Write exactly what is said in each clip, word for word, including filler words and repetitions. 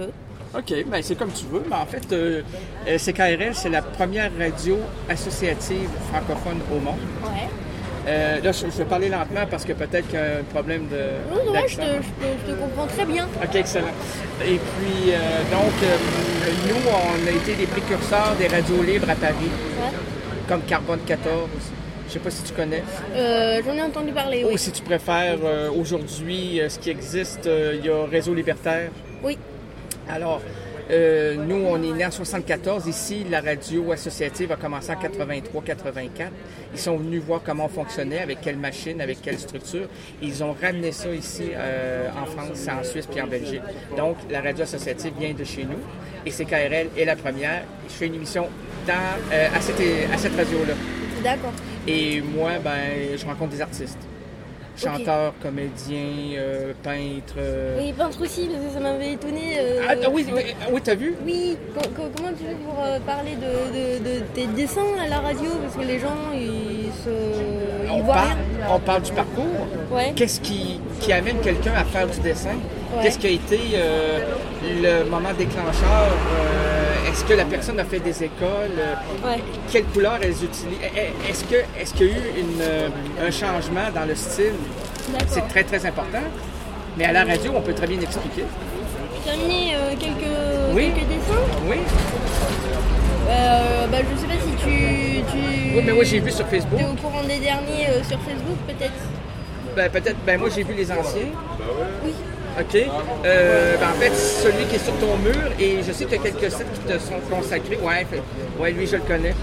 veux. OK, bien c'est comme tu veux, mais en fait, euh, C K R L, c'est la première radio associative francophone au monde. Ouais. Euh, là, je, je vais parler lentement parce que peut-être qu'il y a un problème de. Non, non, je te, je, te, je te comprends très bien. OK, excellent. Et puis, euh, donc, euh, nous, on a été des précurseurs des radios libres à Paris, Ouais. comme Carbone quatorze. Je sais pas si tu connais. Euh, j'en ai entendu parler, oui. Ou si tu préfères, euh, aujourd'hui, euh, ce qui existe, euh, il y a Réseau Libertaire. Oui. Alors, euh, nous, on est né en soixante-quatorze. Ici, la radio associative a commencé en quatre-vingt-trois quatre-vingt-quatre. Ils sont venus voir comment on fonctionnait, avec quelle machine, avec quelle structure. Ils ont ramené ça ici euh, en France, en Suisse puis en Belgique. Donc, la radio associative vient de chez nous. Et C K R L est la première. Je fais une émission dans, euh, à cette, à cette radio-là. D'accord. Et moi, ben, je rencontre des artistes. Chanteurs, okay. comédiens, euh, peintres. Euh... Oui, peintres aussi, parce que ça m'avait étonné. Euh... Ah, oui, oui, oui, t'as vu? Oui, comment tu fais pour euh, parler de, de, de tes dessins à la radio? Parce que les gens, ils se. Ils on, voient parle, rien. on parle du parcours. Ouais. Qu'est-ce qui, qui amène quelqu'un à faire du dessin? Ouais. Qu'est-ce qui a été euh, le moment déclencheur? Euh, Est-ce que la personne a fait des écoles? Ouais. Quelles couleurs elles utilisent? Est-ce que, est-ce qu'il y a eu une, un changement dans le style? D'accord. C'est très, très important. Mais à la radio, on peut très bien expliquer. Tu as amené euh, quelques, oui. quelques dessins? Oui. Euh, bah, je ne sais pas si tu, tu... Oui, mais moi, j'ai vu sur Facebook. Tu es au courant des derniers euh, sur Facebook, peut-être? Ben, peut-être. Ben, moi, j'ai vu les anciens. Oui. OK. Euh, ben, en fait, celui qui est sur ton mur, et je sais qu'il y a quelques sites qui te sont consacrés. Ouais, fait, ouais lui, je le connais.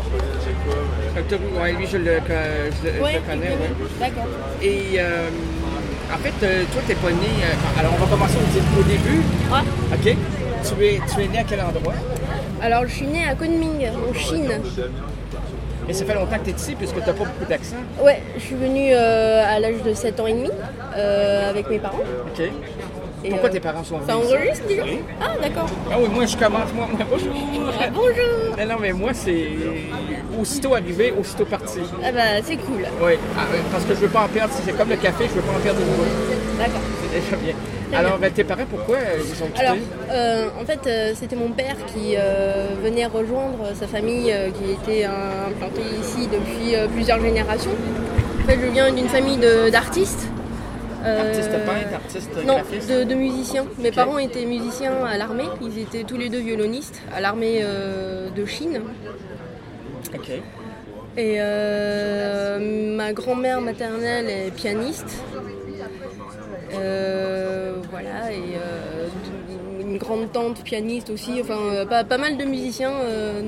Ouais, lui, je le, je, je ouais, le connais. Ouais. D'accord. Et euh, en fait, euh, toi, t'es pas né. Euh, alors, on va commencer au, au début. Ouais. OK. Tu es, tu es né à quel endroit? Alors, je suis née à Kunming, en Chine. Et ça fait longtemps que tu es ici, puisque tu n'as pas beaucoup d'accent? Ouais, je suis venue euh, à l'âge de sept ans et demi, euh, avec mes parents. OK. Et pourquoi euh, tes parents sont venus? Ça enregistre déjà? Oui. Ah, d'accord. Ah oui, moi, je commence. Moi, moi bonjour. Ah, bonjour. Non, non, mais moi, c'est aussitôt arrivé, aussitôt parti. Ah bah, c'est cool. Oui, parce que je veux pas en perdre. Si c'est comme le café, je veux pas en perdre une boule. D'accord. C'est déjà bien. Alors, ben, tes parents, pourquoi ils ont quitté? Alors, euh, en fait, euh, c'était mon père qui euh, venait rejoindre sa famille euh, qui était euh, implantée ici depuis euh, plusieurs générations. En fait, je viens d'une famille de, d'artistes. Euh, artiste peintre, artiste non, graphiste? de, de musiciens. Mes okay. parents étaient musiciens à l'armée. Ils étaient tous les deux violonistes à l'armée euh, de Chine. Ok. Et euh, ma grand-mère maternelle est pianiste. Euh, voilà, et euh, une grande tante pianiste aussi, enfin pas, pas mal de musiciens euh,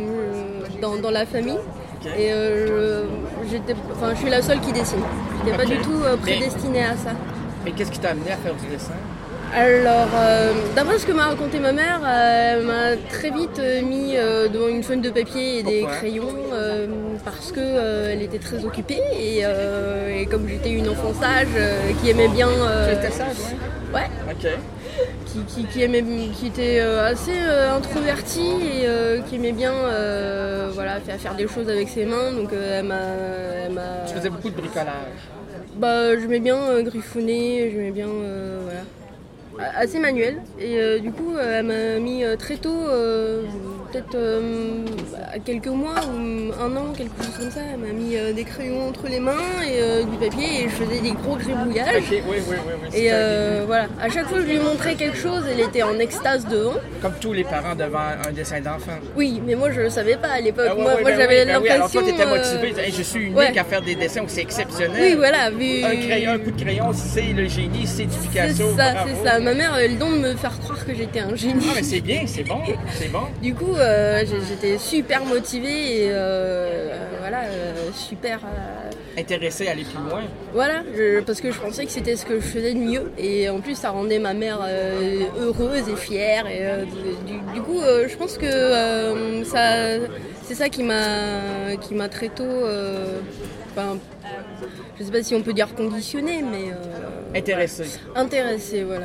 dans, dans la famille. Okay. Et euh, j'étais, enfin, je suis la seule qui dessine. Je n'étais okay. pas du tout euh, prédestinée mais, à ça. Mais qu'est-ce qui t'a amené à faire du dessin? Alors, euh, d'après ce que m'a raconté ma mère, euh, elle m'a très vite euh, mis euh, devant une feuille de papier et des Pourquoi? crayons euh, parce qu'elle euh, était très occupée et, euh, et comme j'étais une enfant sage euh, qui aimait bien... Euh, tu étais sage, ouais? Ouais. Ok. Qui, qui, qui, aimait, qui était euh, assez euh, introvertie et euh, qui aimait bien euh, voilà, faire, faire des choses avec ses mains. Donc euh, elle m'a, elle m'a... Tu faisais beaucoup de bricolage? Bah, j'aimais bien euh, griffonner, j'aimais bien... Euh, voilà. Assez manuel et euh, du coup euh, elle m'a mis euh, très tôt euh, peut-être euh, à quelques mois ou un an, quelque chose comme ça, elle m'a mis euh, des crayons entre les mains et euh, du papier et je faisais des gros gribouillages. Okay, oui, oui, oui, oui, et euh, voilà, à chaque fois que je lui montrais quelque chose, elle était en extase devant. Comme tous les parents devant un dessin d'enfant. Oui, mais moi je ne savais pas à l'époque. Ah, ouais, moi, ouais, moi ben j'avais oui, ben l'impression... Oui. Alors toi t'étais euh... motivée, hey, je suis unique ouais. à faire des dessins aussi exceptionnels. Oui, voilà. Vu... Un crayon, un coup de crayon, c'est le génie, c'est du Picasso. C'est ça, bravo. C'est ça. Ma mère avait le don de me faire croire que j'étais un génie. Ah mais c'est bien, c'est bon, c'est bon. Du coup, euh, j'étais super motivée et euh, voilà, euh, super... Euh... intéressée à aller plus loin. Voilà, je, parce que je pensais que c'était ce que je faisais de mieux et en plus ça rendait ma mère euh, heureuse et fière et euh, du, du coup euh, je pense que euh, ça, c'est ça qui m'a, qui m'a très tôt... Euh, enfin, je sais pas si on peut dire conditionné, mais... Euh, intéressée. Intéressée, voilà.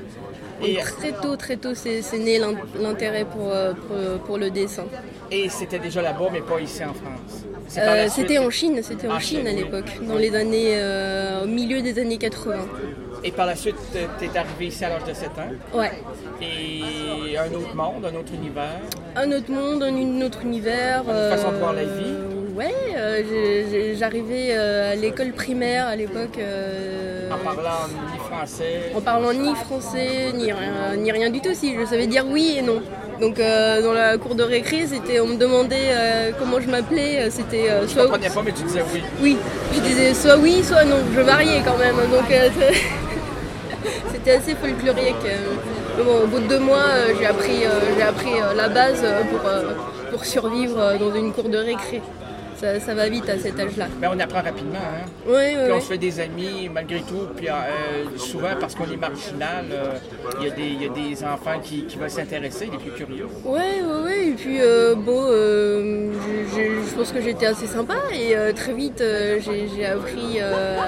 Et très tôt, très tôt, c'est, c'est né l'intérêt pour, pour, pour le dessin. Et c'était déjà là-bas, mais pas ici en France? Euh, c'était en Chine, c'était en, en Chine, Chine à l'époque, oui. Dans oui. les années, euh, au milieu des années quatre-vingts. Et par la suite, tu es arrivé ici à l'âge de sept ans. Ouais. Et un autre monde, un autre univers. Un autre monde, un autre univers. Une euh, façon de voir la vie. Ouais, euh, j'ai, j'arrivais euh, à l'école primaire à l'époque. Euh, en parlant ni français. En parlant ni français, ni rien, ni rien du tout. Si, je savais dire oui et non. Donc euh, dans la cour de récré, c'était, on me demandait euh, comment je m'appelais. C'était euh, soit. Je ne comprenais pas, mais tu disais oui. Oui, je disais soit oui, soit non. Je variais quand même. Donc euh, c'était assez folklorique. Mais bon, au bout de deux mois, euh, j'ai appris, euh, j'ai appris euh, la base pour, euh, pour survivre euh, dans une cour de récré. Ça, ça va vite à cet âge-là. Mais on apprend rapidement, hein? Oui, oui. Puis on ouais. se fait des amis malgré tout. Puis euh, souvent, parce qu'on est marginal, il euh, y, y a des enfants qui, qui veulent s'intéresser, les plus curieux. Oui, oui, oui. Et puis, euh, bon, euh, je, je pense que j'étais assez sympa. Et euh, très vite, euh, j'ai, j'ai appris euh,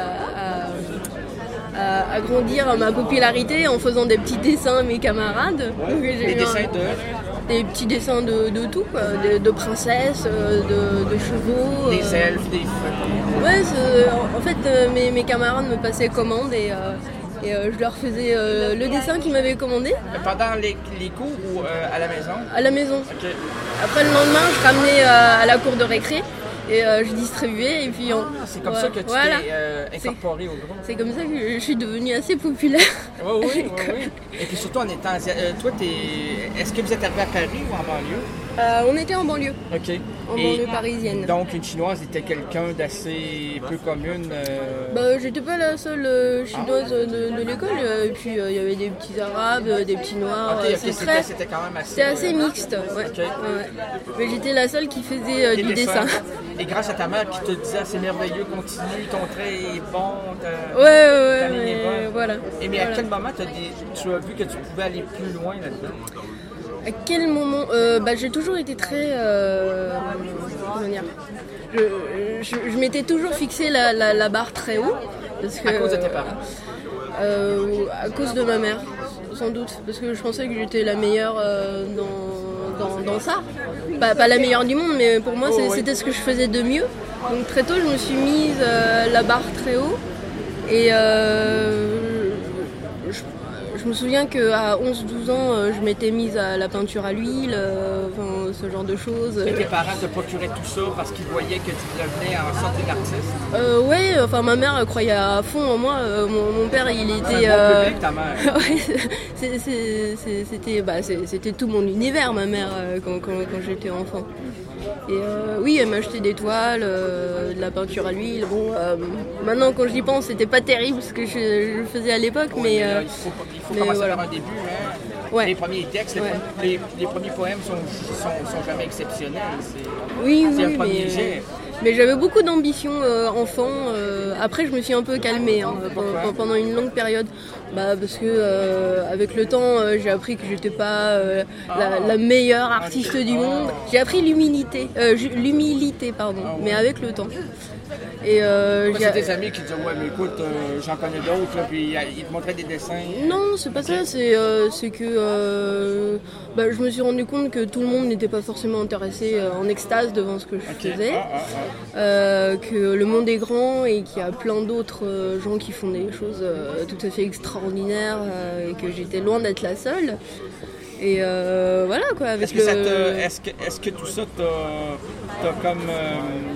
à, à, à grandir ma popularité en faisant des petits dessins à mes camarades. Ouais. Donc, j'ai des dessins un... de... Des petits dessins de, de tout, quoi. De, de princesses, de, de chevaux. Des euh... elfes, des fées. Ouais, en fait, euh, mes, mes camarades me passaient commande et, euh, et euh, je leur faisais euh, le dessin qu'ils m'avaient commandé. Pendant les, les cours ou euh, à la maison? À la maison. Okay. Après, le lendemain, je ramenais euh, à la cour de récré. Et euh, je distribuais et puis on... Ah, c'est comme ouais, ça que tu voilà. t'es euh, incorporé au groupe. C'est comme ça que je suis devenue assez populaire. Oui, oui, oui, oui. Et puis surtout en étant... Euh, toi, t'es... est-ce que vous êtes arrivé à Paris ou en banlieue? Euh, on était en banlieue. OK. En et banlieue parisienne. Donc, une Chinoise était quelqu'un d'assez peu commune? Euh... Bah, j'étais pas la seule euh, Chinoise ah. de, de l'école. Et puis, il euh, y avait des petits Arabes, des petits Noirs. Okay, okay, c'est c'était, très... c'était quand même assez... C'était assez mixte, ouais. Okay. ouais. Mais j'étais la seule qui faisait euh, du dessin. Et grâce à ta mère qui te disait « c'est merveilleux, continue, ton trait est bon, ta, ouais, ouais, ta ligne ouais, est bonne ». Voilà. Et mais voilà. à quel moment t'as dit, tu as vu que tu pouvais aller plus loin là-dedans? À quel moment euh, bah, j'ai toujours été très... Euh, comment dire je, je, je m'étais toujours fixé la, la, la barre très haut. Parce que, à cause de tes parents euh, À cause de ma mère, sans doute. Parce que je pensais que j'étais la meilleure euh, dans, dans, dans ça. Pas, pas la meilleure du monde, mais pour moi, oh, c'est, oui. c'était ce que je faisais de mieux. Donc très tôt, je me suis mise euh, la barre très haut. Et euh, je, je me souviens qu'à onze douze ans, euh, je m'étais mise à la peinture à l'huile, euh, enfin, ce genre de choses. Et tes parents te procuraient tout ça parce qu'ils voyaient que tu devenais en sorte d'artiste? euh, Oui, enfin ma mère croyait à fond en moi. Euh, mon, mon père, il était... Un bon public, ta mère. ouais, c'est, c'est, c'est, c'était, bah, c'est, c'était tout mon univers, ma mère, euh, quand, quand, quand j'étais enfant. Et euh, oui, elle m'achetait des toiles, euh, de la peinture à l'huile. Bon, euh, maintenant, quand j'y pense, c'était pas terrible ce que je, je faisais à l'époque, oui, mais... mais là, euh, il faut, il faut mais commencer voilà. par un début, hein. Ouais. Les premiers textes, les, ouais. les, les premiers poèmes sont, sont, sont jamais exceptionnels. C'est, oui, c'est oui, un premier mais, jet. mais j'avais beaucoup d'ambition euh, enfant. Euh, après, je me suis un peu calmée hein, pendant, pendant une longue période. Bah, parce que euh, avec le temps, euh, j'ai appris que j'étais pas euh, la, la meilleure artiste du monde. J'ai appris l'humilité, euh, l'humilité, pardon, mais avec le temps. Et euh, c'est tes amis qui disaient ouais mais écoute euh, j'en connais d'autres là, puis ils te montraient des dessins. Non, c'est pas okay. ça, c'est, euh, c'est que euh, bah, je me suis rendu compte que tout le monde n'était pas forcément intéressé euh, en extase devant ce que je okay. faisais, ah, ah, ah. Euh, que le monde est grand et qu'il y a plein d'autres euh, gens qui font des choses euh, tout à fait extraordinaires euh, et que j'étais loin d'être la seule. Et euh, voilà quoi. Avec est-ce, que le... ça te, est-ce, que, est-ce que tout ça t'a, t'a comme euh,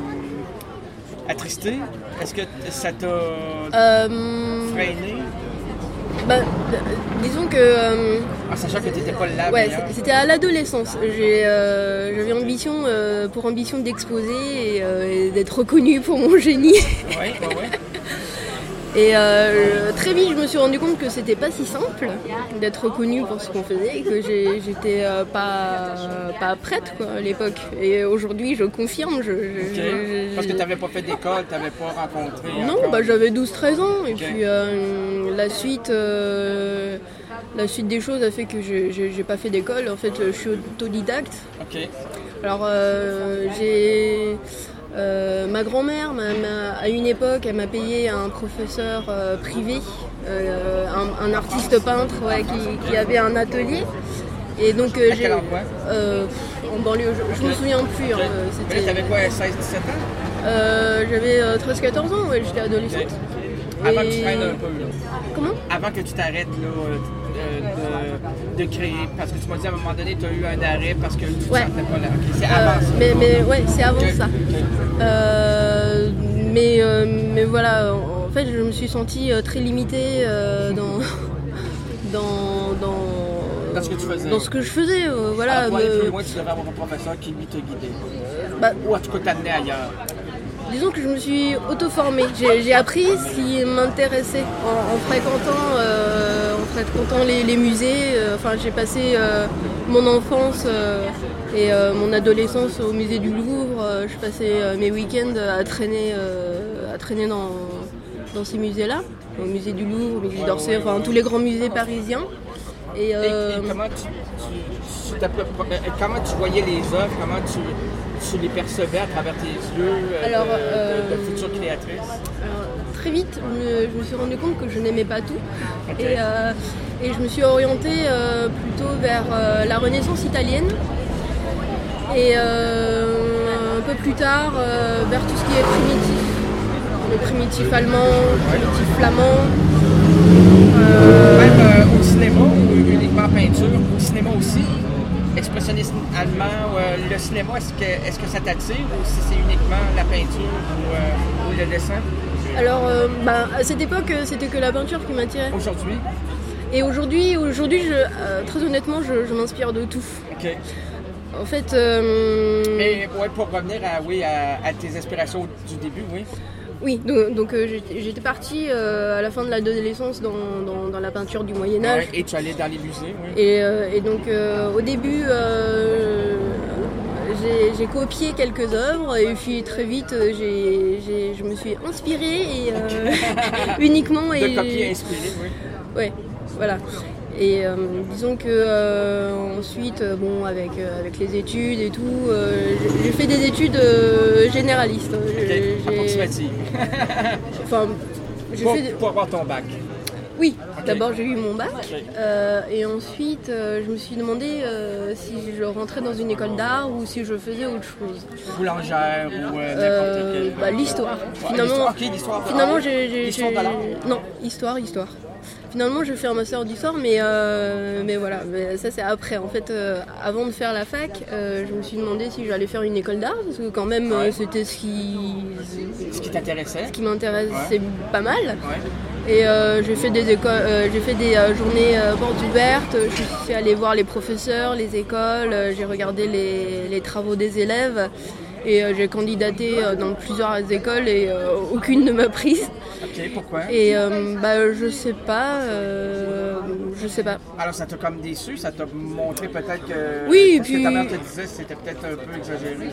attristé? Est-ce que ça t'a euh, freiné? Bah, disons que... Euh, en sachant que tu n'étais pas là. Ouais, c'était à l'adolescence. J'ai, euh, j'avais ambition, euh, pour ambition d'exposer et, euh, et d'être reconnue pour mon génie. Ouais, ouais, ouais. Et euh, très vite, je me suis rendu compte que c'était pas si simple d'être reconnue pour ce qu'on faisait et que j'ai, j'étais euh, pas, pas prête quoi, à l'époque. Et aujourd'hui, je confirme. Je, je, okay. je, Parce que tu n'avais pas fait d'école, tu n'avais pas rencontré. Non, bah, j'avais douze treize ans. Et okay. puis euh, la, suite, euh, la suite des choses a fait que je n'ai pas fait d'école. En fait, je suis autodidacte. Okay. Alors, euh, j'ai. Euh, ma grand-mère, m'a, m'a, à une époque, elle m'a payé un professeur euh, privé, euh, un, un artiste peintre ouais, qui, qui avait un atelier. Et donc, euh, à j'ai, quel endroit euh, en banlieue, je, je me souviens plus. Hein, c'était... Mais t'avais quoi, seize dix-sept ans euh, J'avais euh, treize quatorze ans, ouais, j'étais adolescente. Avant et... que tu traînes un peu, là. Comment? Avant que tu t'arrêtes, là, euh, de, de créer. Parce que tu m'as dit à un moment donné, tu as eu un arrêt parce que tu ne ouais. te sentais pas là. Okay, c'est euh, avant ça. Mais, mais ouais, c'est avant okay. ça. Okay. Euh, mais, euh, mais voilà, en fait, je me suis sentie très limitée euh, dans, dans, dans, dans ce que tu faisais. Dans ce que je faisais, euh, voilà. Alors, pour aller me... plus loin, tu devrais avoir un professeur qui lui te guidait. Bah, ou en tout cas t'amener ailleurs. Disons que je me suis auto-formée. J'ai, j'ai appris ce qui m'intéressait en, en fréquentant, euh, en fréquentant les, les musées. Euh, enfin, j'ai passé euh, mon enfance euh, et euh, mon adolescence au musée du Louvre. Euh, je passais euh, mes week-ends à traîner, euh, à traîner dans, dans ces musées-là, au musée du Louvre, au musée ouais, d'Orsay, ouais, enfin ouais. tous les grands musées parisiens. Et, euh, et, et comment, tu, tu, tu comment tu voyais les œuvres, comment tu, tu les percevais à travers tes yeux euh, alors, de, euh, de, de future créatrice? Alors, très vite, je me, je me suis rendu compte que je n'aimais pas tout. Okay. Et, euh, et je me suis orientée euh, plutôt vers euh, la Renaissance italienne. Et euh, un peu plus tard, euh, vers tout ce qui est primitif. Le primitif allemand, le primitif flamand. Euh... Même euh, au cinéma ou uniquement en peinture, au cinéma aussi, expressionnisme allemand, euh, le cinéma, est-ce que, est-ce que ça t'attire ou si c'est uniquement la peinture ou, euh, ou le dessin? Alors, euh, bah, à cette époque, c'était que la peinture qui m'attirait. Aujourd'hui? Et aujourd'hui, aujourd'hui je, euh, très honnêtement, je, je m'inspire de tout. OK. En fait... Euh... Mais ouais, pour revenir à, oui, à, à tes inspirations du début, oui. Oui, donc, donc euh, j'étais partie euh, à la fin de l'adolescence dans, dans, dans la peinture du Moyen-Âge. Ouais, et tu allais dans les musées, oui. Et, euh, et donc euh, au début, euh, j'ai, j'ai copié quelques œuvres et puis très vite, j'ai, j'ai, je me suis inspirée et, euh, uniquement. De et, copier inspiré, oui. Ouais, voilà. Et euh, disons que euh, ensuite, euh, bon, avec, euh, avec les études et tout, euh, j'ai, j'ai fait des études euh, généralistes. Okay. J'ai, approximative. Enfin, j'ai pour, fait... pour avoir ton bac. Oui, okay. D'abord j'ai eu mon bac okay. euh, et ensuite euh, je me suis demandé euh, si je rentrais dans une école d'art ou si je faisais autre chose. Boulangère ou euh, n'importe euh, quel. Bah, l'histoire. Ouais, finalement, l'histoire. Okay, l'histoire. Finalement, j'ai, j'ai, l'histoire j'ai... de l'art. Non, histoire, histoire. Finalement, je fais un master d'histoire, mais, euh, mais voilà, mais ça c'est après. En fait, euh, avant de faire la fac, euh, je me suis demandé si j'allais faire une école d'art, parce que quand même, ouais. euh, c'était ce qui... Ce qui t'intéressait. Ce qui m'intéressait ouais. pas mal. Ouais. Et euh, j'ai fait des, écoles, euh, j'ai fait des euh, journées euh, portes ouvertes, je suis allée voir les professeurs, les écoles, euh, j'ai regardé les, les travaux des élèves. Et euh, j'ai candidaté euh, dans plusieurs écoles et euh, aucune ne m'a prise. Ok, pourquoi? Et euh, bah je sais pas, euh, je sais pas. Alors ça t'a comme déçu, ça t'a montré peut-être que oui, ce puis... que ta mère te disait c'était peut-être un peu exagéré.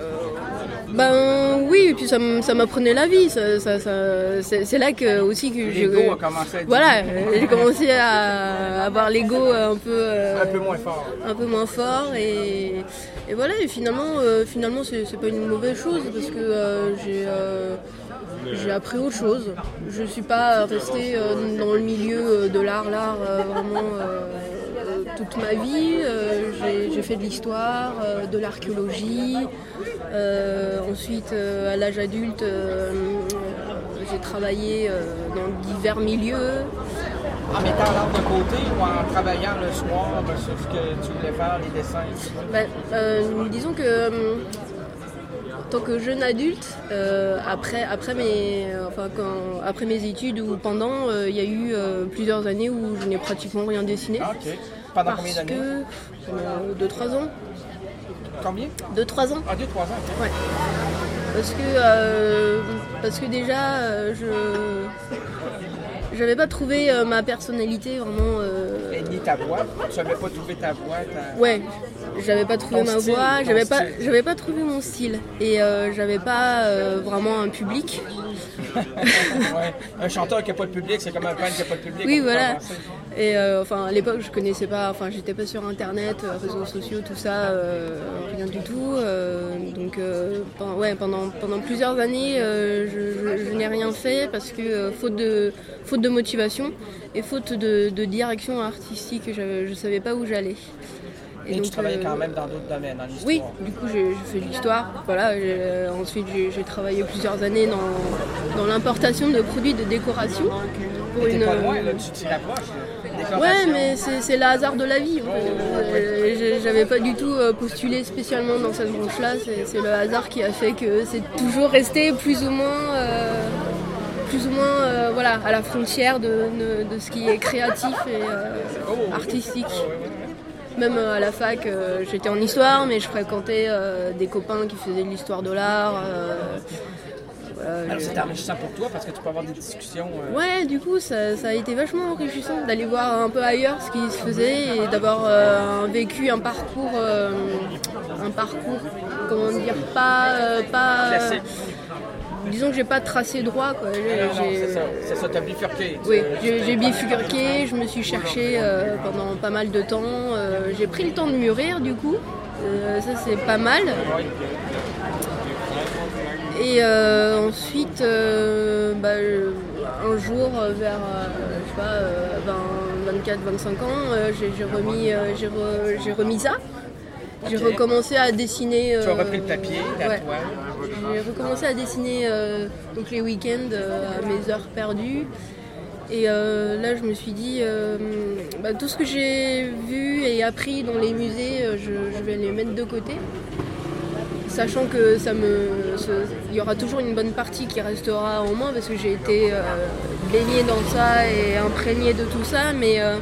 Ben oui, et puis ça, ça m'apprenait la vie. Ça, ça, ça, c'est, c'est là que aussi que l'ego j'ai a commencé à dire. Voilà, j'ai commencé à avoir l'ego un peu euh, un peu moins fort. Un peu moins fort et, et voilà. Et finalement, euh, finalement, c'est, c'est pas une mauvaise chose parce que euh, j'ai euh, j'ai appris autre chose. Je suis pas restée euh, dans le milieu de l'art, l'art euh, vraiment. Euh, toute ma vie, euh, j'ai, j'ai fait de l'histoire, euh, de l'archéologie. Euh, ensuite, euh, à l'âge adulte, euh, j'ai travaillé euh, dans divers milieux. En mettant l'art de côté ou en travaillant le soir ben, sur ce que tu voulais faire, les dessins? Ben, euh, disons que euh, en tant que jeune adulte, euh, après, après, mes, enfin, quand, après mes études ou pendant, il euh, y a eu euh, plusieurs années où je n'ai pratiquement rien dessiné. Ah, ok. Pendant parce combien d'années? Que euh, deux trois ans. Combien? deux trois ans. Ah, deux trois ans, ok. Ouais. Parce que, euh, parce que déjà, euh, je j'avais pas trouvé euh, ma personnalité vraiment... Euh... Et ni ta voix? Tu n'avais pas trouvé ta voix? Ta... Ouais, j'avais pas trouvé ton ma style, voix, j'avais style. pas, j'avais pas trouvé mon style. Et euh, j'avais pas euh, vraiment un public. Ouais. Un chanteur qui n'a pas de public, c'est comme un band qui n'a pas de public. Oui, voilà. Et euh, enfin, à l'époque, je connaissais pas, enfin, j'étais pas sur Internet, euh, réseaux sociaux, tout ça, euh, rien du tout. Euh, donc, euh, pendant, ouais, pendant, pendant plusieurs années, euh, je, je, je n'ai rien fait parce que euh, faute de, faute de motivation et faute de, de direction artistique, je ne savais pas où j'allais. Et, et donc, tu travaillais euh, quand même dans d'autres domaines, en histoire? Oui, du coup j'ai, j'ai fait de l'histoire. Voilà, j'ai, ensuite j'ai, j'ai travaillé plusieurs années dans, dans l'importation de produits de décoration. Pour une... pas loin, là, tu t'y rapproches. Ouais, mais c'est, c'est le hasard de la vie. En fait. euh, j'avais pas du tout postulé spécialement dans cette branche-là. C'est, c'est le hasard qui a fait que c'est toujours resté plus ou moins, euh, plus ou moins, euh, voilà, à la frontière de, de, de ce qui est créatif et euh, artistique. Même à la fac, euh, j'étais en histoire, mais je fréquentais euh, des copains qui faisaient de l'histoire de l'art. Euh, Euh, Alors c'est enrichissant pour toi parce que tu peux avoir des discussions. Euh... Ouais, du coup ça, ça a été vachement enrichissant d'aller voir un peu ailleurs ce qui se faisait et d'avoir euh, vécu un parcours, euh, un parcours, comment dire, pas, euh, pas. Classique. Disons que j'ai pas tracé droit quoi. J'ai, non, non, j'ai... c'est ça, c'est ça, t'as bifurqué. Oui, j'ai, j'ai bifurqué, je me suis cherchée euh, pendant pas mal de temps. Euh, j'ai pris le temps de mûrir du coup, euh, ça c'est pas mal. Oui. Et euh, ensuite, euh, bah, un jour, vers euh, je sais pas, euh, vingt, vingt-quatre, vingt-cinq ans, euh, j'ai, j'ai, remis, euh, j'ai, re, j'ai remis ça. J'ai okay. recommencé à dessiner. Euh, tu as repris le papier, la ouais. toile. J'ai recommencé à dessiner euh, donc les week-ends euh, à mes heures perdues. Et euh, là, je me suis dit, euh, bah, tout ce que j'ai vu et appris dans les musées, je, je vais les mettre de côté. Sachant que ça me, il y aura toujours une bonne partie qui restera en moi parce que j'ai été euh, baignée dans ça et imprégnée de tout ça, mais, euh,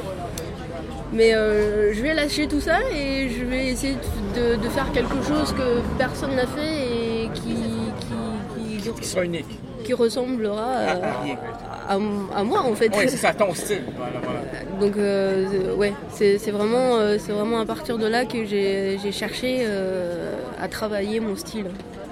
mais euh, je vais lâcher tout ça et je vais essayer de, de faire quelque chose que personne n'a fait et qui, qui, qui, qui sera unique, qui ressemblera à, à, à moi en fait. Oui, c'est ça, ton style. Voilà, voilà. Donc euh, ouais, c'est, c'est, vraiment, euh, c'est vraiment à partir de là que j'ai, j'ai cherché euh, à travailler mon style.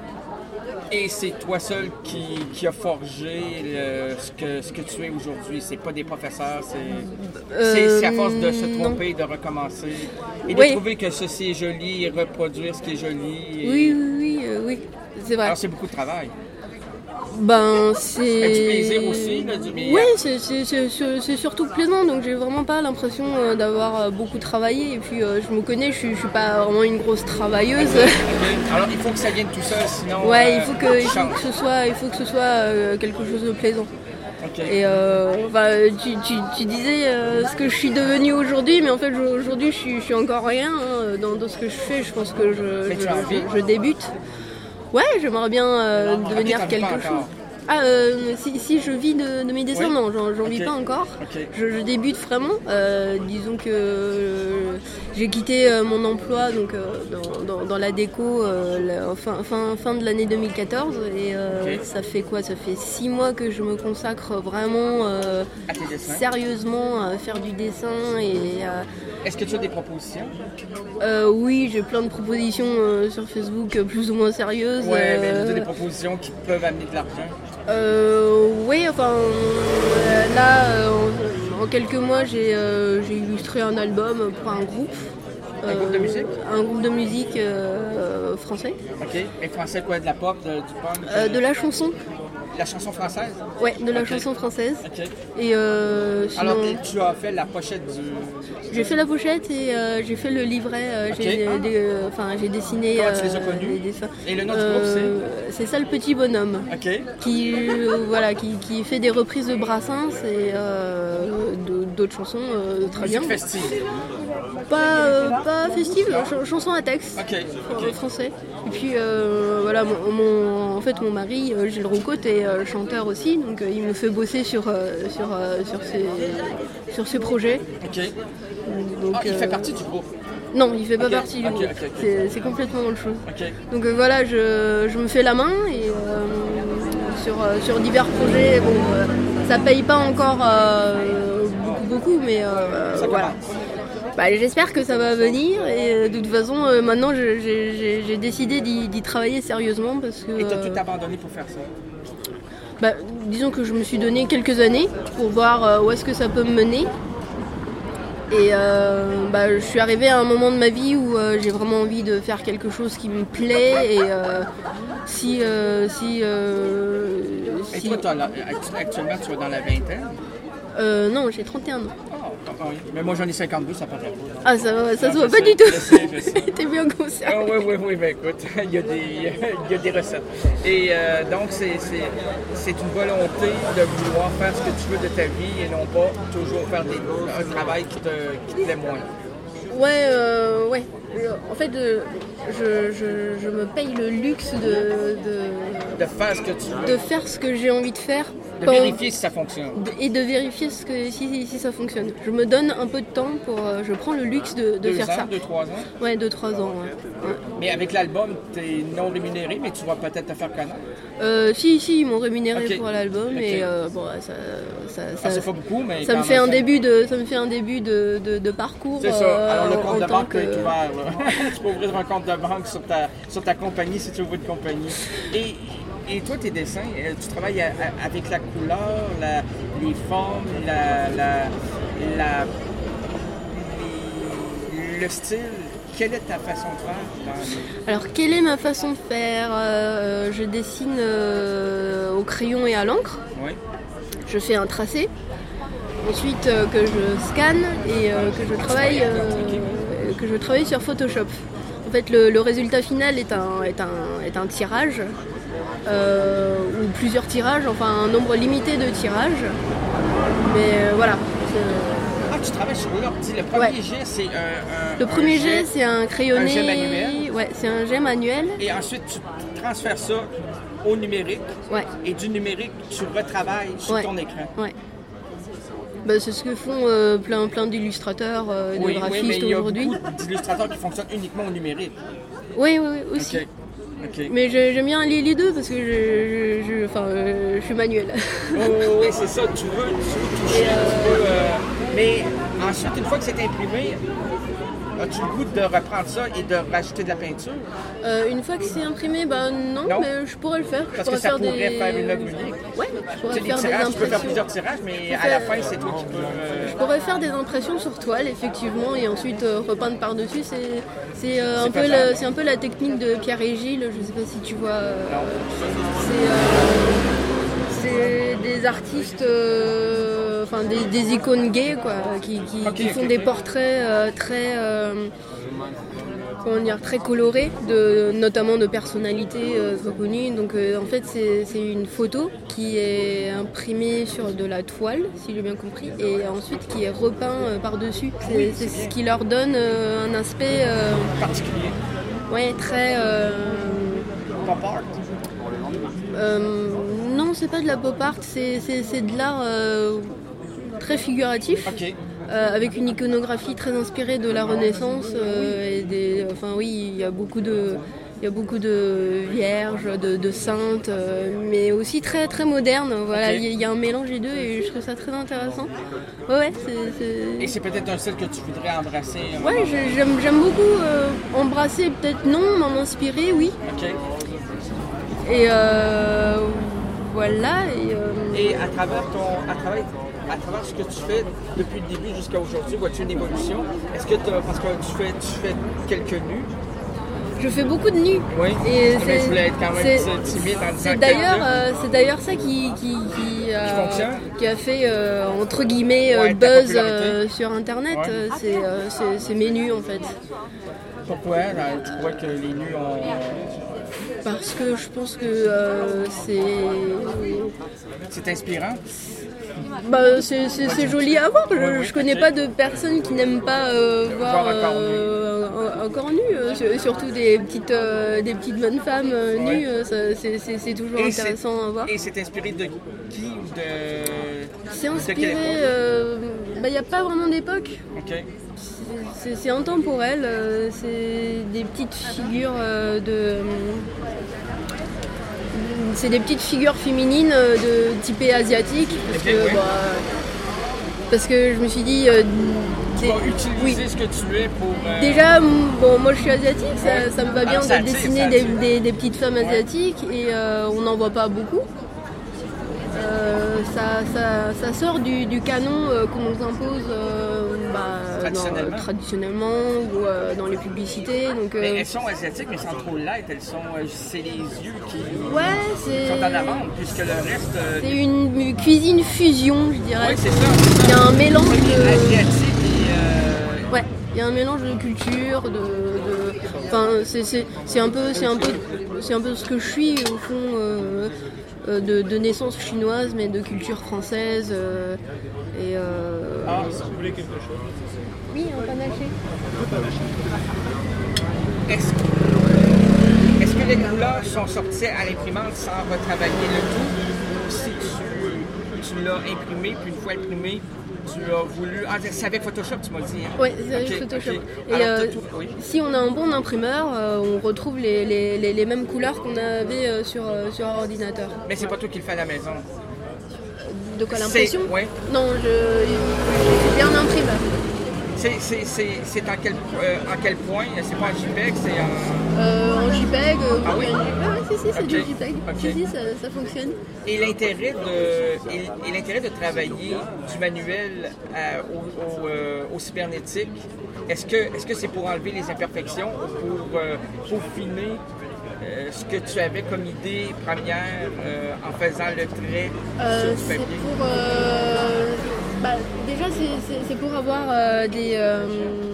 Et c'est toi seul qui, qui a forgé le, ce, que, ce que tu es aujourd'hui? C'est pas des professeurs, c'est, euh, c'est, c'est à force de se tromper, non. de recommencer et de oui. trouver que ceci est joli et reproduire ce qui est joli. Et... Oui, oui, oui, euh, oui, c'est vrai. Alors c'est beaucoup de travail. Ben c'est. Et du plaisir aussi, là, du Oui, c'est, c'est, c'est, c'est surtout plaisant, donc j'ai vraiment pas l'impression euh, d'avoir beaucoup travaillé. Et puis euh, je me connais, je suis, je suis pas vraiment une grosse travailleuse. Okay. Okay. Alors il faut que ça vienne tout seul, sinon. Ouais, euh, il faut que, il faut que ce soit, il faut que ce soit euh, quelque chose de plaisant. Okay. Et euh, bah, tu, tu, tu disais euh, ce que je suis devenue aujourd'hui, mais en fait aujourd'hui je suis, je suis encore rien hein, dans, dans ce que je fais. Je pense que je, je, je, je débute. Ouais, j'aimerais bien euh, devenir okay, quelque chose. Encore. Ah, euh, si, si je vis de, de mes dessins, oui. non, j'en, j'en okay. vis pas encore. Okay. Je, je débute vraiment. Euh, disons que euh, j'ai quitté euh, mon emploi donc, euh, dans, dans, dans la déco euh, la, fin, fin, fin de l'année deux mille quatorze. Et euh, okay. ça fait quoi? Ça fait six mois que je me consacre vraiment euh, sérieusement à faire du dessin. Et, euh, Est-ce que tu as des propositions? euh, Oui, j'ai plein de propositions euh, sur Facebook plus ou moins sérieuses. Oui, euh, mais tu as des propositions qui peuvent amener de l'argent? Euh, oui, enfin, euh, là, euh, en, en quelques mois, j'ai, euh, j'ai illustré un album pour un groupe. Un euh, groupe de musique? Un groupe de musique euh, français. Ok. Et français quoi? De la pop, de, du punk? euh, De la chanson. La chanson française? Ouais, de la okay. chanson française. Ok. Et euh, sinon... Alors, tu as fait la pochette du... J'ai fait la pochette et euh, j'ai fait le livret. Euh, okay. j'ai, des, euh, enfin, j'ai dessiné... Comment tu les as connus? Euh, et le nom du groupe, euh, c'est? C'est ça, le petit bonhomme. Ok. Qui, euh, voilà, qui, qui fait des reprises de Brassens et euh, de, d'autres chansons euh, très Musique bien. festive? Pas, euh, pas festive, ch- chanson à texte okay. Okay. français. Et puis euh, voilà, mon, mon, en fait mon mari, euh, Gilles Roucaute, est euh, chanteur aussi, donc euh, il me fait bosser sur, euh, sur, euh, sur, ses, sur ses projets. Ok. Donc, ah, il euh, fait partie du groupe? Non, il fait pas okay. partie du okay, groupe. Okay, okay. C'est, c'est complètement autre chose. Okay. Donc euh, voilà, je, je me fais la main et euh, sur, euh, sur divers projets. Bon, euh, ça paye pas encore euh, beaucoup, beaucoup, mais euh, voilà. Bah, j'espère que ça va venir et de toute façon euh, maintenant je, j'ai, j'ai, j'ai décidé d'y, d'y travailler sérieusement parce que... Et t'as euh, tout abandonné pour faire ça? Bah, disons que je me suis donné quelques années pour voir euh, où est-ce que ça peut me mener. Et euh, bah, je suis arrivée à un moment de ma vie où euh, j'ai vraiment envie de faire quelque chose qui me plaît et euh, si... Euh, si, euh, et si... toi, actuellement tu es dans la vingtaine? Euh, non, j'ai trente et un ans. Oh, donc oui. Mais moi, j'en ai cinquante-deux, ça paraît pas. Ah, ça, va, ça Non, se voit je pas sais, du tout. je sais, je sais. T'es bien conservé. Ah, oui, oui, oui, ben écoute, il y a des, il y a des recettes. Et euh, donc, c'est, c'est, c'est une volonté de vouloir faire ce que tu veux de ta vie et non pas toujours faire des, un travail qui te, qui te plaît moins. Ouais, euh, ouais. En fait, euh, je, je, je me paye le luxe de, de, De faire ce que tu veux. de faire ce que j'ai envie de faire. De Quand- vérifier si ça fonctionne. de- et de vérifier ce que, si, si ça fonctionne. Je me donne un peu de temps pour... euh, je prends le luxe de, de deux faire ans, ça. deux, trois ans. Ouais, deux, trois ans. Ouais. Ouais. Mais avec l'album, tu es non rémunéré, mais tu vas peut-être te faire connaître. Euh, si, si, ils m'ont rémunéré Ok. pour l'album Ok. et euh, bon, ça, ça, ça, Ah, c'est pas beaucoup, mais ça me quand fait même, un ça- début de, ça me fait un début de, de, de parcours. C'est ça. euh, Alors, le en compte de tant banque que- est ouvert. Là. Tu peux ouvrir un compte de banque sur ta, sur ta compagnie si tu ouvres une compagnie. Et, et toi, tes dessins, euh, tu travailles à- à- avec la couleur, la, les formes, la, la, la- les- le style. Quelle est ta façon de faire dans... Alors, quelle est ma façon de faire Euh, Je dessine euh, au crayon et à l'encre. Oui. Je fais un tracé. Ensuite, euh, que je scanne et euh, que je travaille, euh, que je travaille sur Photoshop. En fait, le, le résultat final est un, est un, est un tirage, euh, ou plusieurs tirages, enfin un nombre limité de tirages. Mais euh, voilà. c'est- Ah, tu travailles sur l'ordi. Le premier Ouais. jet, c'est un, un- Le premier un jet, c'est un crayonné. un jet manuel. Ouais, c'est un jet manuel. Et ensuite, tu transfères ça au numérique. Ouais. Et du numérique, tu retravailles sur Ouais. ton écran. Ouais. Bah, c'est ce que font euh, plein, plein d'illustrateurs, euh, de Oui, oui, graphistes mais il y a aujourd'hui. beaucoup d'illustrateurs qui fonctionnent uniquement au numérique. Oui, oui, oui, aussi. OK. OK. Mais je- j'aime bien les, les deux parce que je, je, je- enfin, euh, je suis manuelle. Oh, oui, c'est ça. Tu veux, tu veux toucher, tu veux... euh, Mais ensuite, une fois que c'est imprimé, as-tu le goût de reprendre ça et de rajouter de la peinture? Euh, une fois que c'est imprimé, bah non, Non. mais je pourrais le faire. Je Parce que pourrais ça faire pourrait des... faire une œuvre unique. Ouais, je Tu pourrais sais, les faire des tirages, tu peux faire impressions. plusieurs tirages, mais Je à peux la faire- fin, c'est toi qui peux... euh, Je pourrais faire des impressions sur toile, effectivement, et ensuite euh, repeindre par-dessus. C'est c'est, euh, un C'est peu pas la, mal. c'est un peu la technique de Pierre et Gilles. Je sais pas si tu vois. euh, Non. C'est euh, c'est des artistes, euh, enfin des, des icônes gays, quoi, qui, qui- Ok, qui font ok, des ok. portraits euh, très, euh, comment dire, très colorés, de, notamment de personnalités euh, très connues. Donc euh, en fait, c'est c'est une photo qui est imprimée sur de la toile, si j'ai bien compris, et ensuite qui est repeint euh, par-dessus. C'est c'est ce qui leur donne euh, un aspect, euh, particulier. ouais, très. euh, Pop art. Euh, non, c'est pas de la pop art, c'est, c'est, c'est de l'art euh, très figuratif, OK. euh, avec une iconographie très inspirée de la Renaissance. euh, et des, enfin oui, il y a beaucoup de, il y a beaucoup de vierges, de, de saintes, euh, mais aussi très très moderne. Voilà, Ok. il y, a- il y a un mélange des deux et je trouve ça très intéressant. Ouais, ouais, c'est, c'est- Et c'est peut-être un style que tu voudrais embrasser. un ouais, moment. je- j'aime, j'aime beaucoup euh, embrasser, peut-être non, m'en inspirer, oui. OK. Et euh, voilà. Et, euh, Et à travers ton, à travers, à travers ce que tu fais depuis le début jusqu'à aujourd'hui, vois-tu une évolution? Est-ce que t'as- parce que tu fais, tu fais quelques nus? je fais beaucoup de nus. Oui. Et Ah, mais c'est- je voulais être quand même c'est- petit- timide en disant C'est que d'ailleurs, quelques- euh, c'est d'ailleurs ça qui, qui, qui, euh, Qui fonctionne? qui a fait euh, entre guillemets euh, Ouais, ta buzz popularité. euh, sur internet. Ouais. Euh, c'est, euh, c'est, c'est mes nus en fait. Pourquoi là, tu crois que les nus ont. Parce que je pense que euh, c'est, C'est inspirant? bah, c'est, c'est, c'est joli à voir. Je, Ouais, ouais, je connais ok. pas de personnes qui n'aiment pas euh, voir Voir un corps euh, un- un corps nu. euh, sur- surtout des petites, euh, des petites bonnes femmes euh, Ouais. nues. euh, ça- c'est, c'est, c'est toujours Et c'est- intéressant à voir. Et c'est inspiré de qui ou de. C'est de quelle inspiré. époque? Il n'y a pas vraiment d'époque. OK. C'est, c'est intemporel. euh, c'est des petites figures euh, de. C'est des petites figures féminines euh, de typé asiatique. Parce Ok, que, ouais. bah, parce que je me suis dit. euh, Tu des- vas utiliser oui. ce que tu es pour. euh, Déjà, m- bon, moi je suis asiatique, ça, Ouais. ça me va Ah, bien ça de attire, dessiner ça des, attire. des- des petites femmes Ouais. asiatiques et euh, on n'en voit pas beaucoup. Euh, ça, ça- ça sort du, du canon euh, qu'on nous impose euh, bah, Traditionnellement. dans- traditionnellement ou euh, dans les publicités. Donc, euh, Mais elles sont asiatiques, mais sans trop l'être. Elles sont. euh, c'est les yeux qui ouais, c'est, sont en avant, puisque le reste. euh, c'est une, une cuisine fusion, je dirais. Oui, c'est ça. c'est ça. Il y a un mélange C'est de. asiatique il y a un mélange de culture, de, de enfin c'est, c'est, c'est un peu c'est un peu c'est un peu ce que je suis au fond euh, de, de naissance chinoise mais de culture française euh, et euh, ah, si vous voulez quelque chose. Oui, un panaché. Est-ce que, est-ce que les couleurs sont sorties à l'imprimante sans retravailler le tout? Ou si tu, tu l'as imprimé, puis une fois imprimé, tu as voulu... Ah, c'est avec Photoshop, tu m'as dit, hein? Oui, c'est avec okay, Photoshop. Okay. Et Alors, euh, tout, oui. si on a un bon imprimeur, euh, on retrouve les, les, les, les mêmes couleurs qu'on avait euh, sur, euh, sur ordinateur. Mais c'est pas toi qui le fais à la maison? De quoi, l'impression? Ouais. Non, je, j'ai bien un imprimeur. C'est, c'est, c'est, c'est en, quel, euh, en quel point? C'est pas en JPEG, c'est en... Euh, en JPEG. Euh, ah oui? Ah, si, si, c'est okay. du JPEG. Okay. Si, si, ça, ça fonctionne. Et l'intérêt de, et, et l'intérêt de travailler du manuel à, au, au, euh, au cybernétique, est-ce que, est-ce que c'est pour enlever les imperfections ou pour euh, peaufiner euh, ce que tu avais comme idée première euh, en faisant le trait euh, sur du papier? C'est pour... Euh, bah, déjà, c'est, c'est, c'est pour avoir euh, des... Euh,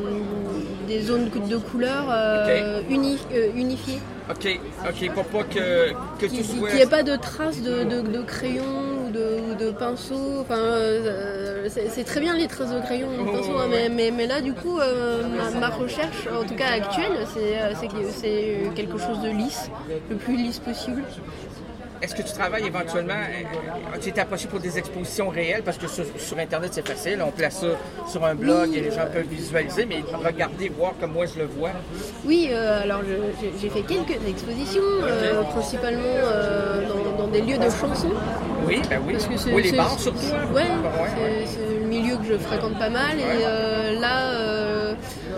des zones de couleurs euh, okay. uni, euh, unifiées. Ok, ok, pour pas que, que qui, tout soit... Qu'il n'y ait pas de traces de, de, de crayon ou de, de pinceau. Enfin, euh, c'est, c'est très bien les traces de crayon ou de pinceau, oh, hein, ouais. mais, mais, mais là, du coup, euh, ma, ma recherche, en tout cas actuelle, c'est, c'est, c'est quelque chose de lisse, le plus lisse possible. Est-ce que tu travailles éventuellement, tu es approché pour des expositions réelles, parce que sur, sur Internet c'est facile, on place ça sur un blog oui. et les gens peuvent visualiser, mais regarder, voir comme moi je le vois. Oui, euh, alors je, j'ai, j'ai fait quelques expositions, okay. euh, principalement euh, dans, dans des lieux de chansons. Oui, ben oui, parce que c'est, oui les c'est, bars surtout. C'est, ouais, ouais, c'est, ouais. c'est le milieu que je fréquente pas mal, ouais. et euh, là, euh,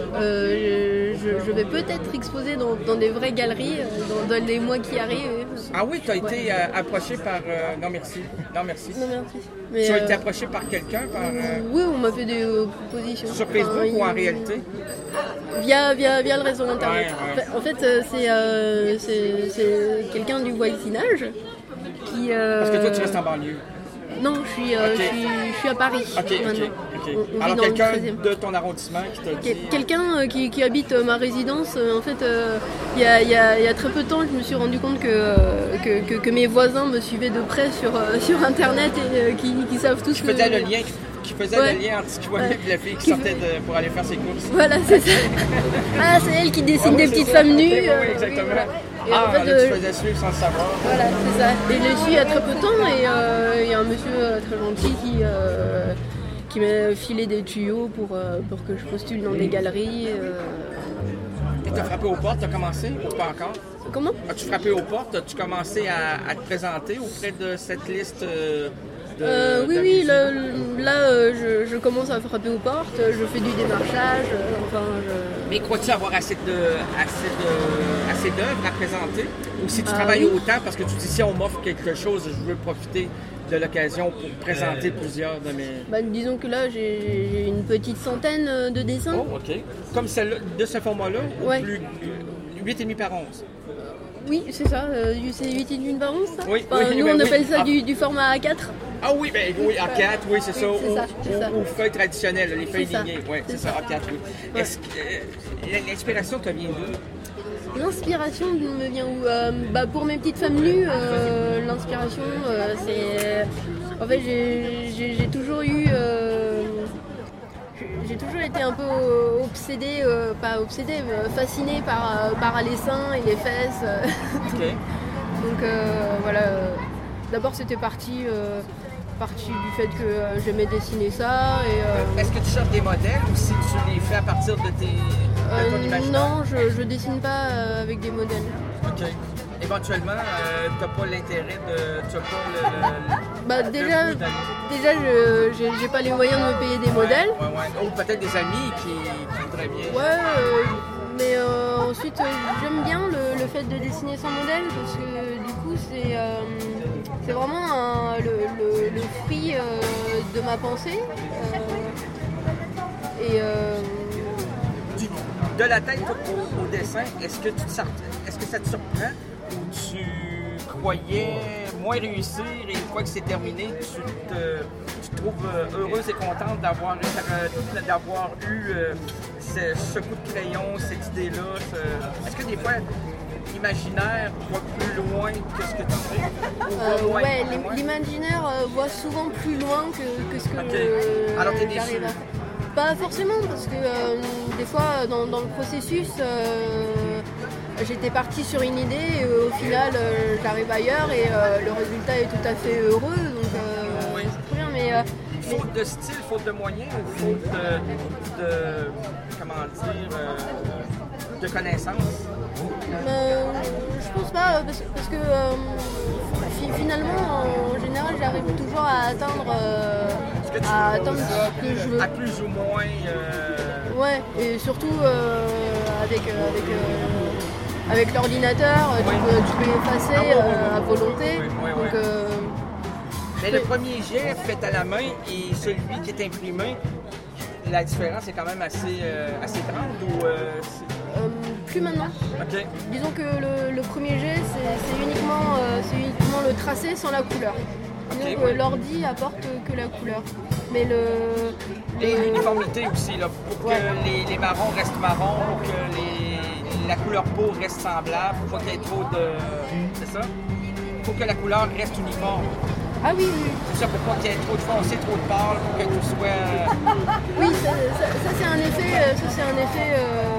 euh, je, je vais peut-être exposer dans, dans des vraies galeries dans, dans les mois qui arrivent. Ah oui, tu as été ouais. euh, approché par... Euh, non, merci. Non, merci. Non, merci. Mais tu as euh, été approché par quelqu'un? Par, euh... Oui, on m'a fait des euh, propositions. Sur Facebook enfin, ou en il... réalité? Via, via, via le réseau Internet. Ouais, ouais. En fait, euh, c'est, euh, c'est, c'est quelqu'un du voisinage qui... Euh... Parce que toi, tu restes en banlieue. Non, je suis, euh, okay. je suis, je suis à Paris. Ok, maintenant. ok. Okay. On, on Alors quelqu'un de ton arrondissement qui t'a dit... Quelqu'un euh, qui, qui habite euh, ma résidence, euh, en fait, il euh, y, a, y, a, y a très peu de temps, je me suis rendu compte que, euh, que, que, que mes voisins me suivaient de près sur, euh, sur Internet et euh, qui, qui savent tous... Qui que... faisait le lien, qui faisait ouais. le lien entre ce qu'il voyait ouais. et la fille qui sortait de, pour aller faire ses courses. Voilà, c'est ça. Ah, c'est elle qui dessine ah, oui, des petites ça. femmes nues. Okay, euh, oui, exactement. Oui, voilà. Et ah, en fait, là, euh, tu faisais suivre sans le savoir. Voilà, c'est ça. Et je l'ai su il y a très peu de temps et il euh, y a un monsieur euh, très gentil qui... Euh, qui m'a filé des tuyaux pour, euh, pour que je postule dans des galeries. Euh, et tu as frappé aux portes, tu as commencé ou pas encore? Comment? As-tu frappé aux portes? As-tu commencé à, à te présenter auprès de cette liste euh, de, euh, Oui, de oui, là, là euh, je, je commence à frapper aux portes, je fais du démarchage, euh, enfin... Je... Mais crois-tu avoir assez, de, assez, de, assez d'œuvres à présenter? Ou si tu ah, travailles oui. autant, parce que tu dis si on m'offre quelque chose, je veux profiter de l'occasion pour présenter plusieurs de mes... Bah, disons que là, j'ai, j'ai une petite centaine de dessins. Oh, OK. Comme celle de ce format-là, ouais. ou plus huit virgule cinq par onze? Oui, c'est ça. Euh, c'est huit virgule cinq par onze, ça? Oui, enfin, oui. Nous, ben, on appelle oui. ça ah. du, du format A quatre. Ah oui, ben, oui, A quatre, oui, c'est oui, ça. C'est ou, ça, c'est ou, ça. ou feuilles traditionnelles, les feuilles c'est lignées. Oui, c'est, c'est ça, A quatre, oui. Ouais. Est-ce que euh, l'inspiration te vient d'où? L'inspiration me vient où euh, bah, pour mes petites femmes nues, euh, l'inspiration, euh, c'est... En fait, j'ai, j'ai, j'ai toujours eu... Euh, j'ai toujours été un peu obsédée, euh, pas obsédée, mais fascinée par, par les seins et les fesses. Okay. Donc euh, voilà, d'abord c'était parti, euh, parti du fait que euh, j'aimais dessiner ça. Et, euh, Est-ce que tu cherches des modèles ou si tu les fais à partir de, tes, de ton euh, imaginaire? Non, je, je dessine pas euh, avec des modèles. Ok. Éventuellement, euh, tu n'as pas l'intérêt de... Tu n'as pas le... le bah, le déjà, déjà je j'ai, j'ai pas les moyens de me payer des ouais, modèles. Ouais, ouais. Ou peut-être des amis qui, qui voudraient bien. Ouais, euh, mais euh, ensuite, euh, j'aime bien le, le fait de dessiner sans modèle parce que du coup, c'est, euh, c'est vraiment un, le, le, le fruit euh, de ma pensée. Euh, et... Euh, de la tête au, au dessin, est-ce que, tu te sort, est-ce que ça te surprend ou tu croyais moins réussir et une fois que c'est terminé, tu te, tu te trouves heureuse et contente d'avoir, d'avoir eu euh, ce, ce coup de crayon, cette idée-là, ce... est-ce que des fois, l'imaginaire voit plus loin que ce que tu fais? Euh, loin, ouais, l'imaginaire euh, voit souvent plus loin que, que ce que okay. euh, Alors, t'es déçu? j'arrive à... Pas forcément, parce que euh, des fois, dans, dans le processus, euh, j'étais partie sur une idée, et euh, au final, euh, j'arrive ailleurs et euh, le résultat est tout à fait heureux, donc euh, oui. c'est très bien. Mais, euh, faute mais... de style, faute de moyens ou faute de, de comment dire, euh, de connaissances? Euh, je pense pas, parce, parce que euh, finalement, en général, j'arrive toujours à atteindre, euh, ce que, tu à atteindre ce que je veux. À plus ou moins. Euh... Ouais, et surtout euh, avec, euh, avec, euh, avec l'ordinateur, oui. tu, peux, tu peux effacer ah, ouais, ouais, euh, à volonté. Oui, oui, oui, donc, euh, mais le premier jet fait à la main et celui qui est imprimé, la différence est quand même assez, euh, assez grande ou euh, euh, plus maintenant. Okay. Disons que le, le premier jet, c'est uniquement, euh, uniquement le tracé sans la couleur. Disons okay, que oui. l'ordi apporte que la couleur. Mais le. Et l'uniformité aussi, là, pour ouais. que les, les marrons restent marrons, pour que les, la couleur peau reste semblable, pour pas qu'il y ait trop de. C'est ça? Pour que la couleur reste uniforme. Ah oui, oui. C'est ça, pour pas qu'il y ait trop de foncé, trop de pâle, pour que tout soit. Oui, ça, ça, ça c'est un effet, ça c'est un effet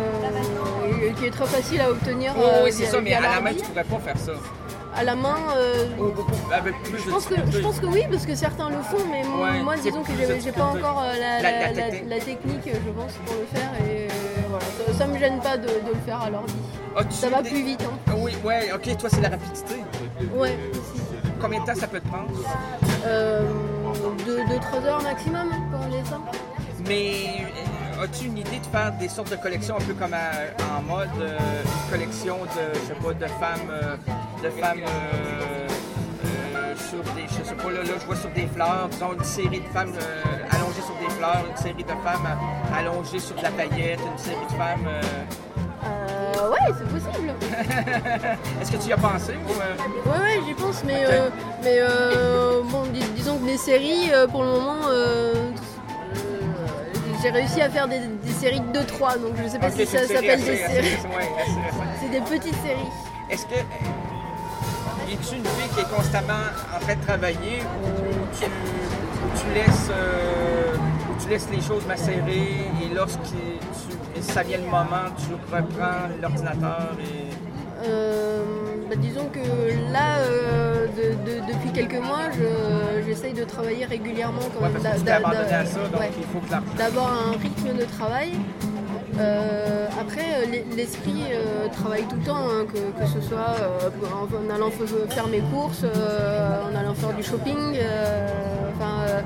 euh, qui est très facile à obtenir. Oh, euh, oui, c'est ça, mais à la main, tu pourrais pas faire ça. À la main, euh, oh, beaucoup, avec plus je, de pense que, je pense que oui, parce que certains le font, mais ouais, moi, disons que j'ai pas encore euh, la, la, la, la, la technique, je pense, pour le faire, et euh, voilà, ça, ça me gêne pas de, de le faire à l'ordi. Oh, ça va des... plus vite. Hein. Oui, ouais, ok, toi, c'est la rapidité. Ouais, aussi. Combien de temps ça peut te prendre? Euh, deux trois heures maximum pour aller ça. Mais as-tu une idée de faire des sortes de collections un peu comme à, en mode euh, une collection de, je sais pas, de femmes, euh, de femmes euh, euh, sur des, je sais pas, là, là je vois sur des fleurs, disons une série de femmes euh, allongées sur des fleurs, une série de femmes allongées sur de la paillette, une série de femmes... Euh... Euh, ouais, c'est possible. Est-ce que tu y as pensé ou euh... Ouais, ouais, j'y pense, mais, okay. euh, mais euh, bon, dis, disons que des séries, euh, pour le moment, euh, j'ai réussi à faire des, des séries de deux trois, donc je sais pas okay, si ça s'appelle des séries. C'est des petites séries. Est-ce que es-tu une fille qui est constamment en train de travailler ou tu, tu laisses euh, tu laisses les choses macérer et lorsque tu, ça vient le moment, tu reprends l'ordinateur et... Euh, bah disons que là, euh, de, de, depuis quelques mois, j'essaye je, de travailler régulièrement quand même. Ouais, parce que tu t'es abandonné à ça, donc ouais. il faut que la... D'avoir un rythme de travail. Euh, après, l'esprit euh, travaille tout le temps, hein, que, que ce soit euh, en allant faire mes courses, euh, en allant faire du shopping. Euh, enfin, euh,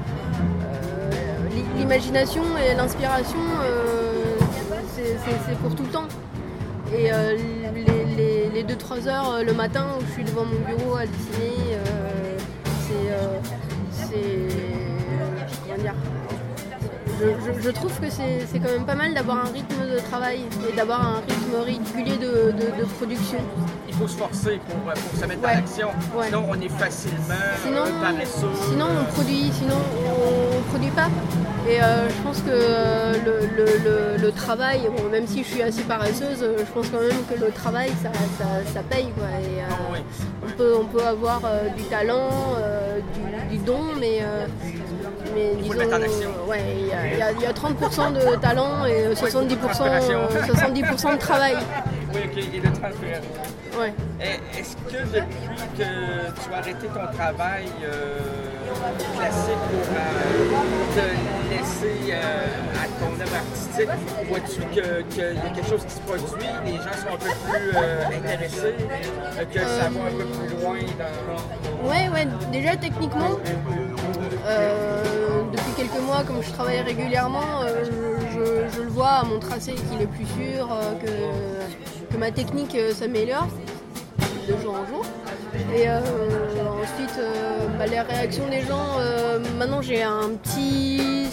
l'imagination et l'inspiration, euh, c'est pour tout le temps. Et euh, les deux trois heures le matin où je suis devant mon bureau à dessiner, euh, c'est... Euh, comment dire Je, je, je trouve que c'est quand même pas mal d'avoir un rythme de travail et d'avoir un rythme régulier de, de, de production. Il faut se forcer pour, pour se mettre ouais. en action, ouais. sinon on est facilement sinon, paresseux. Sinon on produit, sinon on, on produit pas. Et euh, je pense que euh, le, le, le, le travail, bon, même si je suis assez paresseuse, je pense quand même que le travail ça, ça, ça paye. Quoi. Et, euh, oh, oui. on, peut, on peut avoir euh, du talent, euh, du, du don, mais... Euh, Mais il faut disons, le mettre en action. Ouais, il y, y, y a trente pour cent de talent et soixante-dix pour cent, euh, soixante-dix pour cent de travail. Oui, ok, et de transpiration. Ouais. Est-ce que depuis que tu as arrêté ton travail euh, classique pour euh, te laisser euh, à ton œuvre artistique, vois-tu qu'il y a quelque chose qui se produit, les gens sont un peu plus euh, intéressés, euh, que euh, ça va un peu plus loin dans... Ouais, ouais, déjà techniquement, euh, depuis quelques mois, comme je travaille régulièrement, euh, je, je, je le vois à mon tracé qu'il est plus sûr, euh, que, que ma technique euh, s'améliore de jour en jour. Et euh, ensuite, euh, bah, les réactions des gens, euh, maintenant j'ai un petit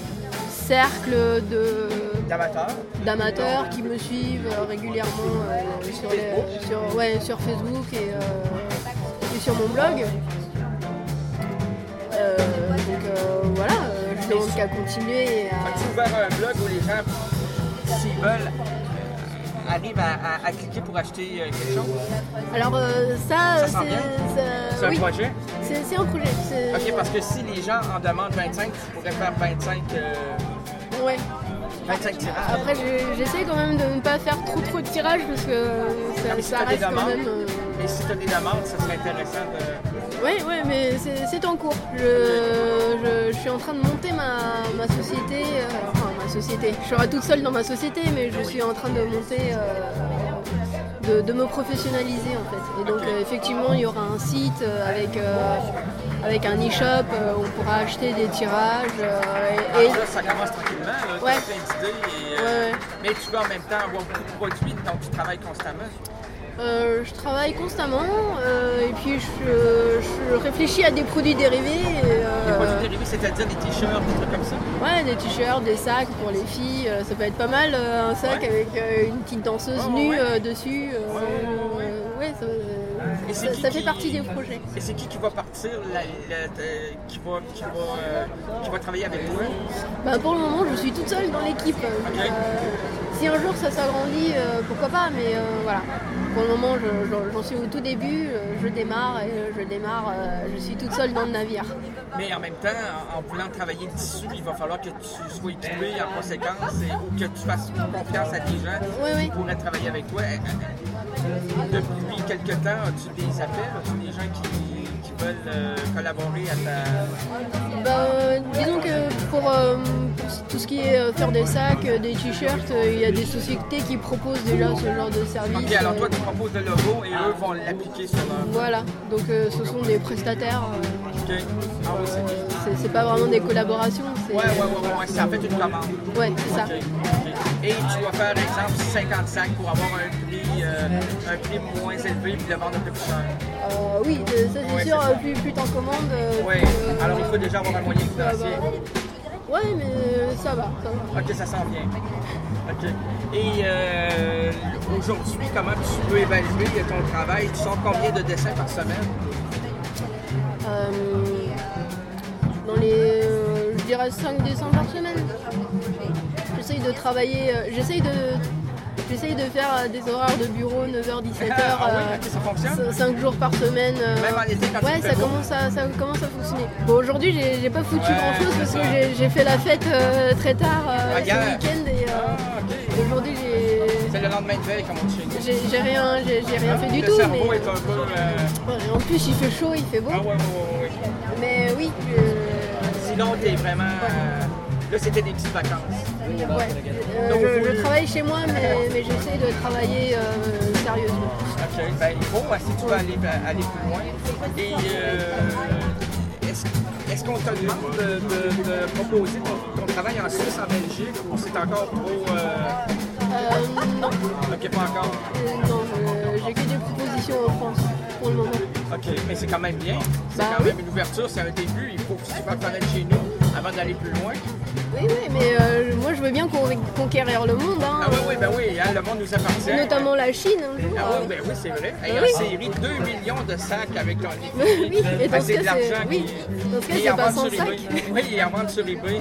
cercle de d'amateurs qui me suivent euh, régulièrement euh, sur, les, sur, ouais, sur Facebook et, euh, et sur mon blog. Euh, donc euh, voilà, je demande qu'à continuer. À... Tu as ouvert un blog où les gens s'ils veulent, euh, arrivent à, à, à cliquer pour acheter euh, quelque chose? Alors euh, ça, ça c'est, c'est, c'est un oui. projet? C'est, c'est un projet. C'est... Ok, parce que si les gens en demandent vingt-cinq, tu pourrais faire vingt-cinq, euh, ouais. vingt-cinq tirages. Après, j'essaie quand même de ne pas faire trop trop de tirages parce que ça, ah, si ça reste quand même... Euh... Et si tu as des demandes, ça serait intéressant de... Oui, ouais, mais c'est, c'est en cours. Je, je, je suis en train de monter ma, ma société, euh, enfin ma société. Je serai toute seule dans ma société, mais je suis en train de monter, euh, de, de me professionnaliser en fait. Et donc okay. euh, effectivement, il y aura un site euh, avec, euh, avec un e-shop euh, où on pourra acheter des tirages. Euh, et, et... Ah, là, ça commence tranquillement, là, ouais. Tu as plein d'idées. Et, euh, ouais, ouais. Mais tu veux en même temps avoir beaucoup de produits, donc tu travailles constamment. Euh, je travaille constamment euh, et puis je, je réfléchis à des produits dérivés. Et, euh, des produits dérivés, c'est-à-dire des t-shirts, des trucs comme ça? Ouais, des t-shirts, des sacs pour les filles. Euh, ça peut être pas mal, euh, un sac ouais. avec euh, une petite danseuse oh, nue ouais. euh, dessus. Euh, ouais, ouais, ouais. ouais ça, et ça, ça fait qui, partie des projets. Et c'est qui qui va partir, la, la, la, qui, va, qui, va, euh, qui va travailler avec toi? Bah, pour le moment, je suis toute seule dans l'équipe. Okay. Euh, si un jour ça s'agrandit, euh, pourquoi pas, mais euh, voilà. Pour le moment, je, je, j'en suis au tout début, je démarre et je démarre, je suis toute seule dans le navire. Mais en même temps, en, en voulant travailler le tissu, il va falloir que tu sois équipé en conséquence et, ou que tu fasses confiance à des gens oui, qui oui. pourraient travailler avec toi. Depuis quelque temps, as-tu des appels? As-tu des gens qui, qui veulent euh, collaborer à ta... Ben, euh, disons que pour, euh, pour tout ce qui est euh, faire des sacs, euh, des t-shirts, il euh, y a des sociétés qui proposent déjà ce genre de service. Ok, alors toi tu proposes le logo et eux vont l'appliquer sur leur... Voilà, donc euh, ce sont des prestataires. Euh, ok. Ah oui, c'est... Euh, c'est, c'est pas vraiment des collaborations. C'est... Ouais, ouais, ouais, ouais, ouais, c'est en fait une commande. Ouais, c'est ça. Okay. Okay. Et tu dois faire, exemple, cinquante sacs pour avoir un prix, euh, un prix moins élevé puis le vendre un peu plus cher. Euh, oui, ça c'est ouais, sûr, c'est plus, plus t'en commandes. Euh, oui, plus, alors il faut déjà avoir un moyen financier. Ouais, mais ça va, ça va. Ok, ça s'en vient. Ok. Et euh, aujourd'hui, comment tu peux évaluer ton travail? Tu sors combien de dessins par semaine? Euh, dans les, euh, je dirais cinq dessins par semaine. J'essaye de travailler, euh, j'essaye de... J'essaye de faire euh, des horaires de bureau neuf heures dix-sept heures, ah, ah oui, ça fonctionne? cinq jours par semaine. Euh, Même en été quand ouais, ça commence, à, ça commence à fonctionner. Bon, aujourd'hui, j'ai, j'ai pas foutu ouais, grand chose parce que j'ai, j'ai fait la fête euh, très tard euh, ah, ce week-end et euh, ah, okay. aujourd'hui j'ai. C'est le lendemain de veille, comme on dit. J'ai, j'ai rien, j'ai, j'ai rien fait du le tout. Le cerveau mais, est un peu. Euh... Ouais, en plus, il fait chaud, il fait beau. Ah ouais, ouais, ouais, ouais. Mais oui. Je... Sinon, t'es vraiment. Euh... Là, c'était des petites vacances. Ouais. Euh, Donc, je, je travaille chez moi, mais, mais j'essaie de travailler euh, sérieusement. Ok, ben il faut, si tu veux aller, aller plus loin. Et euh, est-ce, est-ce qu'on te demande de, de, de proposer ton, ton travail en Suisse, en Belgique, ou c'est encore trop... Euh... Euh, non. Ok, pas encore? Euh, non, je, j'ai que des propositions en France, pour le moment. Ok, mais c'est quand même bien. C'est bah, quand oui. même une ouverture, c'est un début. Il faut que tu fasses connaître chez nous avant d'aller plus loin. Oui, oui, mais euh, moi je veux bien conquérir le monde. Hein. Ah oui, oui, ben oui, hein, le monde nous appartient. Notamment ouais. la Chine. Un jour, ah euh... oui, ben oui, c'est vrai. Ben Et oui. en série, deux millions de sacs avec ton livre. Oui, et dans ben, ce c'est cas, de l'argent c'est... qui... Oui. Dans ce cas, et c'est pas sans sac. Oui, et en vente sur eBay.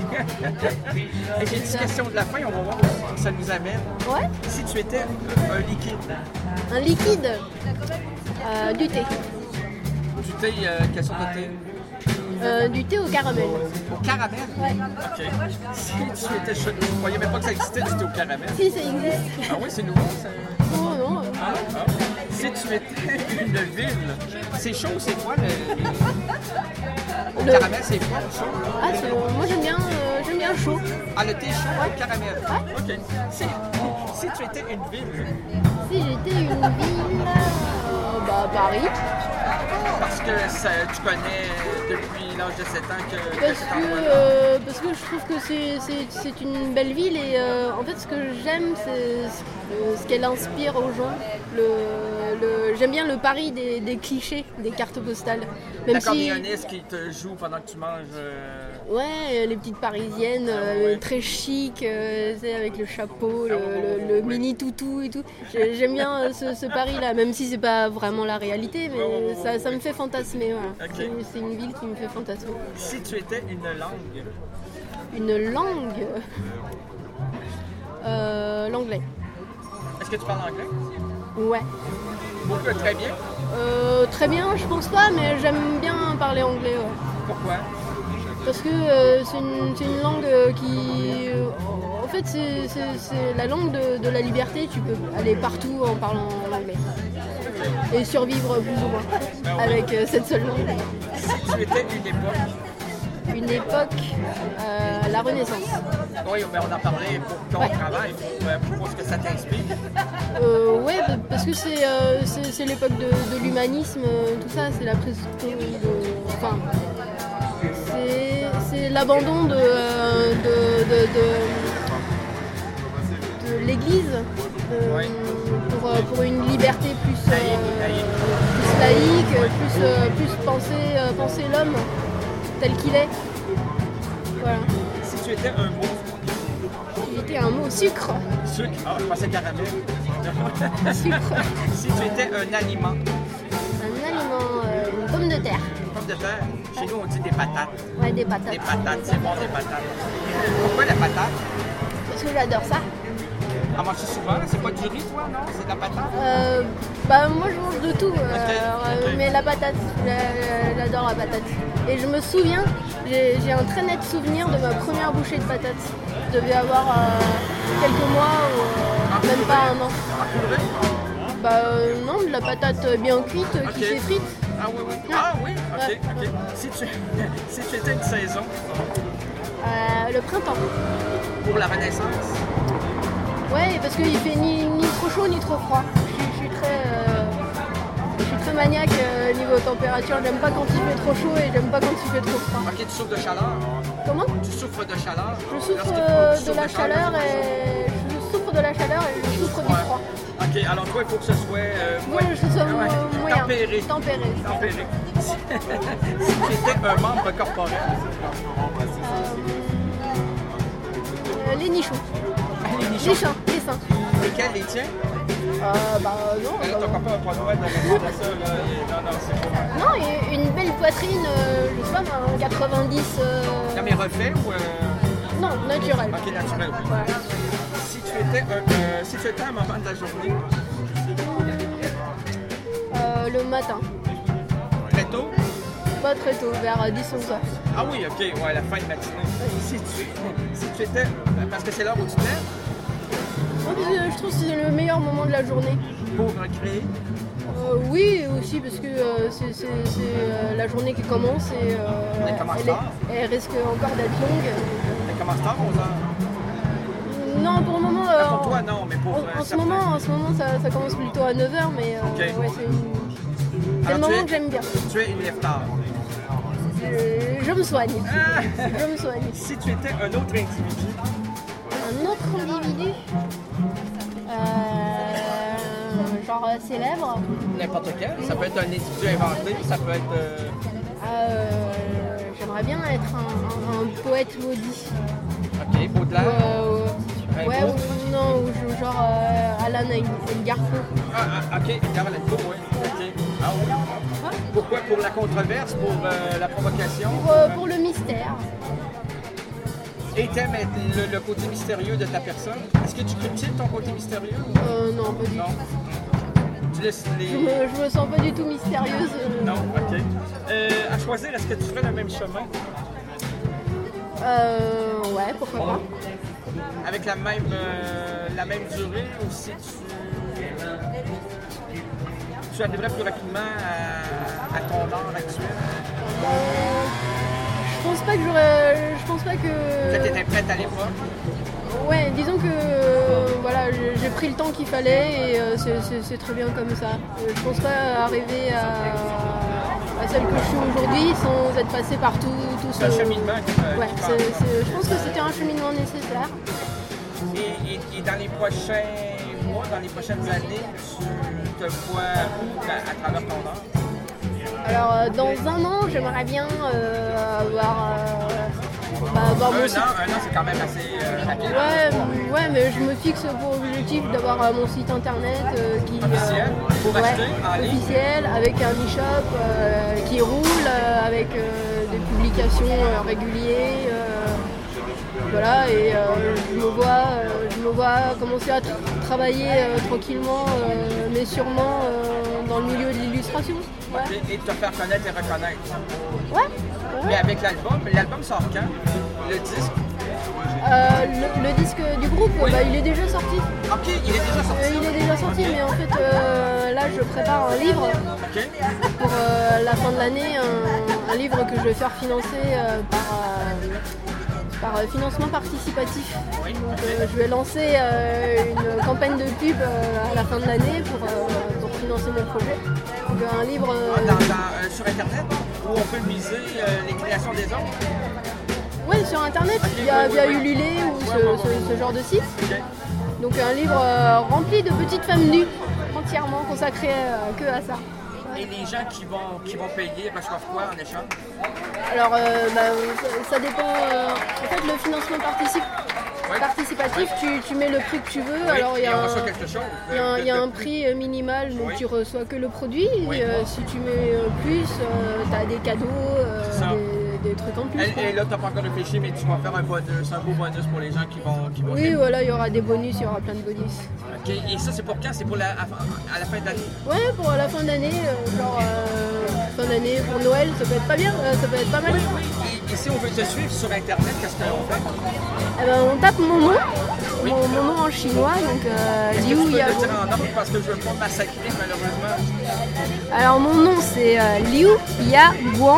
Et j'ai une petite question de la fin, on va voir où ça nous amène. Ouais. Si tu étais un liquide. Un liquide euh, Du thé. Du thé, euh, quelle sorte de thé? Euh, du thé au caramel. Au caramel? Ouais. Ok. Si tu étais chaud, je ne croyais même pas que ça existait du thé au caramel. Si, ça existe. Ah oui, c'est nouveau ça? Oh non. Ah, ah. Si tu étais une ville, c'est chaud ou c'est froid le... Au le... caramel, c'est froid ou chaud? Ah, c'est... moi j'aime bien, euh, j'aime bien chaud. Ah, le thé chaud ouais. au caramel? Ouais. Ok. Si, si tu étais une ville? Si j'étais une ville, euh, bah Paris. Parce que ça, tu connais depuis l'âge de sept ans que... Parce que, que euh, parce que je trouve que c'est, c'est, c'est une belle ville et euh, en fait ce que j'aime c'est ce, ce qu'elle inspire aux gens. Le, le, j'aime bien le Paris des, des clichés, des cartes postales. Même la camionneuse si... qui te joue pendant que tu manges... Euh... Ouais, les petites parisiennes, ah, ouais. euh, très chic, euh, avec le chapeau, le, ah, ouais, le, le ouais. mini toutou et tout. J'aime bien ce, ce Paris-là, même si c'est pas vraiment la réalité, mais ouais, ouais, ça, ça me fait fantasmer. Voilà. Okay. C'est, c'est une ville qui me fait fantasmer. Si tu étais une langue? Une langue euh, l'anglais. Est-ce que tu parles anglais? Ouais. Beaucoup, très bien. Euh, très bien, je pense pas, mais j'aime bien parler anglais. Ouais. Pourquoi? Parce que euh, c'est une, c'est une langue euh, qui... euh, en fait, c'est, c'est, c'est la langue de, de la liberté. Tu peux aller partout en parlant anglais. Et survivre plus ou moins avec euh, cette seule langue. Si tu étais une époque... Une époque, euh, la Renaissance. Oui, mais on en parlait pour ton Ouais. travail, pour, pour ce que ça t'inspire. Euh, ouais, parce que c'est, euh, c'est, c'est l'époque de, de l'humanisme, euh, tout ça, c'est la prise de... Enfin, c'est, c'est l'abandon de, euh, de, de, de, de l'Église euh, Ouais. pour, euh, pour une liberté plus, euh, Laïque. plus laïque, plus, euh, plus penser, euh, penser l'homme tel qu'il est. Voilà. Si tu étais un mot, Il était un mot sucre. sucre, ah, je pensais caramel. Sucre. Si tu étais un aliment, Un aliment, euh, une pomme de terre. pomme de terre, chez nous on dit des patates. Ouais, des patates. Des patates, c'est bon des patates. Pourquoi la patate? Parce que j'adore ça. En manges-tu souvent? C'est pas du riz, toi, non? C'est de la patate? Euh, bah moi je mange de tout, euh, Ok, euh, ok. mais la patate, la- j'adore la patate. Et je me souviens, j'ai j'ai un très net souvenir de ma première bouchée de patate. Je devais avoir euh, quelques mois ou euh, même pas un an. En purée? Bah euh, non, de la patate bien cuite euh, qui Ok. s'effrite. Ah oui, oui. Ah oui, ok, Ouais. ok. Si tu, si tu étais une saison Euh, le printemps. pour la Renaissance, Ouais, parce qu'il fait ni, ni trop chaud ni trop froid. Je suis, je suis très, euh, je suis très maniaque euh, niveau température. J'aime pas quand il fait trop chaud et j'aime pas quand il fait trop froid. ok, tu souffres de chaleur. Comment? Tu souffres de chaleur. Je souffre Lorsque tu- euh, tu de souffres la chaleur et je souffre de la chaleur et je souffre du Ouais. froid. Ok, alors toi, il faut que ce soit euh, Moi, je suis ouais, mo- moyen. tempéré. Tempéré. Tempéré. Si tu étais un membre corporel, Euh, les nichons. les Les nichons, chiens, les seins. lesquels les tiens? Euh, bah non. Ben là, ton bah, copain va pas droit de répondre à ça. Là. Et- Non, non, c'est pas. non, et une belle poitrine, euh, je sais pas, un quatre-vingt-dix. euh, Non, mais refait ou. Euh... Non, naturel. Ok, naturel. oui. Ouais. Si tu étais un, euh, si tu étais un moment de la journée, Euh, le matin. très tôt. Pas très tôt, vers dix onze heures. Ah oui, ok, ouais, la fin de matinée. Si tu, si tu étais. Parce que c'est l'heure où tu te lèves Moi, parce que je trouve que c'est le meilleur moment de la journée. pour recréer. Euh, oui, aussi parce que euh, c'est, c'est- c'est, euh, la journée qui commence et euh, Elle commence est- tard. elle risque encore d'être longue. Elle commence tard, onze heures. Non, pour le moment. euh, Pour toi, non, mais pour. en, euh, en ce certains. moment, en ce moment ça, ça commence plutôt à neuf heures, mais euh, Ok. ouais, c'est, une- c'est Alors, le tu moment es- que j'aime bien. Tu es une lève tard. Je, je me soigne. Je me soigne. Si tu étais un autre individu, Un autre individu, euh, genre euh, célèbre, n'importe quel, ça peut être un individu inventé, ça peut être. euh, euh, j'aimerais bien être un, un- un poète maudit. Ok, Baudelaire. Euh, Rimbaud. ouais, ou non, ou je- genre euh, Alan Garfo. Ah, ah, ok, Carole Alco, oui. Ok. Ah oui. Pourquoi? Pour la controverse, pour euh, la provocation. Pour, euh, pour le mystère. Et t'aimes être le, le côté mystérieux de ta personne. Est-ce que tu cultives ton côté mystérieux? Euh, non, pas du Non. tout. Tu laisses les. Je me, je me sens pas du tout mystérieuse. euh. Non, ok. Euh, à choisir, est-ce que tu ferais le même chemin Euh, ouais, pourquoi pas. avec la même, euh, la même durée ou si tu, tu arriverais plus rapidement à, à ton art actuel? Euh, je pense pas que j'aurais. Je pense pas Peut-être que. que t'étais prête à l'époque. Ouais, disons que euh, voilà, j'ai j'ai pris le temps qu'il fallait et euh, c'est- c'est c'est très bien comme ça. Euh, Je pense pas arriver à, à celle que je suis aujourd'hui sans être passé par tout, tout ce. C'est un cheminement qui te- Ouais, qui c'est- parle. c'est- je pense que c'était un cheminement nécessaire. Et, et- et dans les prochains mois, dans les prochaines années, tu te vois où à, à travers ton art? Alors, euh, dans un an, j'aimerais bien euh, avoir, euh, bah, avoir mon Un site. an, un an c'est quand même assez euh, rapide. Ouais, m- ouais, mais je me fixe pour objectif d'avoir euh, mon site internet euh, qui Officiel, pour acheter en ligne. officiel, avec un e-shop euh, qui roule, euh, avec euh, des publications euh, régulières. euh, voilà, et euh, je, me vois, euh, je me vois commencer à tra- travailler euh, tranquillement, euh, mais sûrement euh, dans le milieu de l'illustration. Ouais. Okay. Et te faire connaître et reconnaître. Ouais. ouais. Mais avec l'album, l'album sort quand? Le disque? Euh, le, le disque du groupe, oui. bah, il est déjà sorti. Ok, il est déjà sorti. Euh, il est déjà sorti, okay. mais en fait, euh, là, je prépare un livre okay. pour euh, la fin de l'année, un, un livre que je vais faire financer euh, par, euh, par euh, financement participatif. Oui. Donc, euh, je vais lancer euh, une campagne de pub euh, à la fin de l'année pour, euh, pour financer mon projet. Donc, un livre euh, ah, dans, dans, euh, sur Internet, où on peut miser euh, les créations des autres. Oui, sur internet, okay, via, oui, oui, via oui. Ulule ou ce, ce, ce genre de site. Okay. Donc un livre euh, rempli de petites femmes nues, entièrement consacré euh, que à ça. Ouais. Et les gens qui vont, qui vont payer reçoivent quoi en échange? Alors euh, bah, ça, ça dépend. Euh, en fait, le financement participe, oui. participatif, oui. Tu, tu mets le prix que tu veux. Oui. Alors il y a on un, reçoit quelque chose. Il y a un, il y a un prix minimal, donc oui. tu reçois que le produit. Oui. Et, euh, si tu mets plus, euh, tu as des cadeaux. Euh, des, des trucs en plus. Et, et là, tu n'as pas encore réfléchi, mais tu vas faire un bonus, un beau bonus pour les gens qui vont qui vont Oui, faire. Voilà, il y aura des bonus, il y aura plein de bonus. Ok, et ça, c'est pour quand? C'est pour la, à, à la fin d'année? Ouais, pour la fin d'année, euh, genre euh, fin d'année pour Noël, ça peut être pas bien, euh, ça peut être pas mal. Oui, oui. Et, et si on veut te suivre sur Internet, qu'est-ce qu'on fait? Eh ben, on tape mon nom, oui. mon, mon nom en chinois, donc euh, Liu Yabo. Est-ce que tu peux le dire en ordre parce que je veux pas massacrer malheureusement? Alors mon nom c'est euh, Liu Yabo.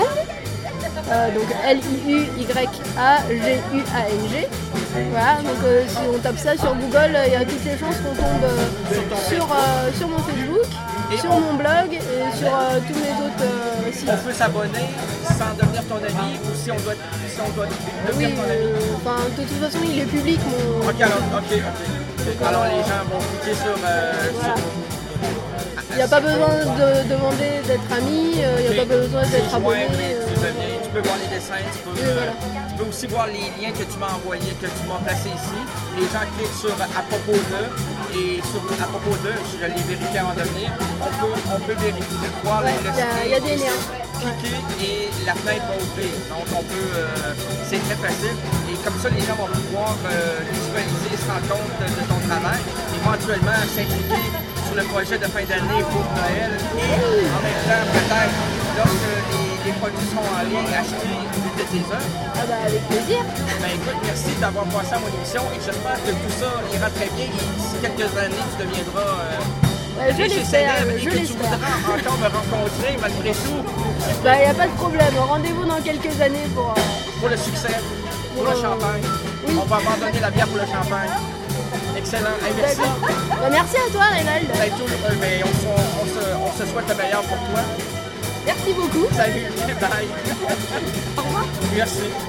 Euh, donc L I U Y A G U A N G. Voilà, donc euh, si on tape ça sur Google, il y a toutes les chances qu'on tombe euh, sur, euh, sur mon Facebook, et sur on... mon blog et sur euh, tous mes autres euh, sites. On peut s'abonner sans devenir ton ami ou si on doit, si on doit devenir oui, ton ami? Enfin, euh, de toute façon, il est public mon. Ok, alors, ok, ok. Donc, alors les gens vont cliquer sur. Euh, voilà. sur... Il n'y a pas besoin de demander d'être ami, il n'y a pas besoin d'être abonné. Tu, deviens, tu peux voir les dessins, tu peux, oui, voilà. tu peux aussi voir les liens que tu m'as envoyés, que tu m'as placés ici. Les gens cliquent sur à propos de et sur à propos de, je les vérifie avant de venir, on peut, on peut vérifier, voir ouais, le site. Il y a des liens. Cliquer ouais. Et la fenêtre va ouvrir. Donc on peut, euh, c'est très facile. Et comme ça, les gens vont pouvoir euh, visualiser, se rendre compte de, de ton travail, éventuellement s'impliquer sur le projet de fin d'année pour Noël et en même temps peut-être lorsque les, les produits seront en ligne acheter une de tes œuvres. Ah bah avec plaisir. Ben écoute, merci d'avoir passé à mon émission et j'espère que tout ça ira très bien et d'ici quelques années tu deviendras euh, ouais, je l'espère, et je que tu voudras encore me rencontrer malgré tout. Bah il n'y a pas de problème, rendez-vous dans quelques années pour... Euh... Pour le succès, pour, pour le euh... champagne. Oui. On va abandonner la bière pour le champagne. Excellent. Hey, merci. Bah, merci à toi, Reynald. Ben, tout, euh, ben, on, on, se, on se souhaite le meilleur pour toi. Merci beaucoup. Salut. Bye. Au revoir. Merci.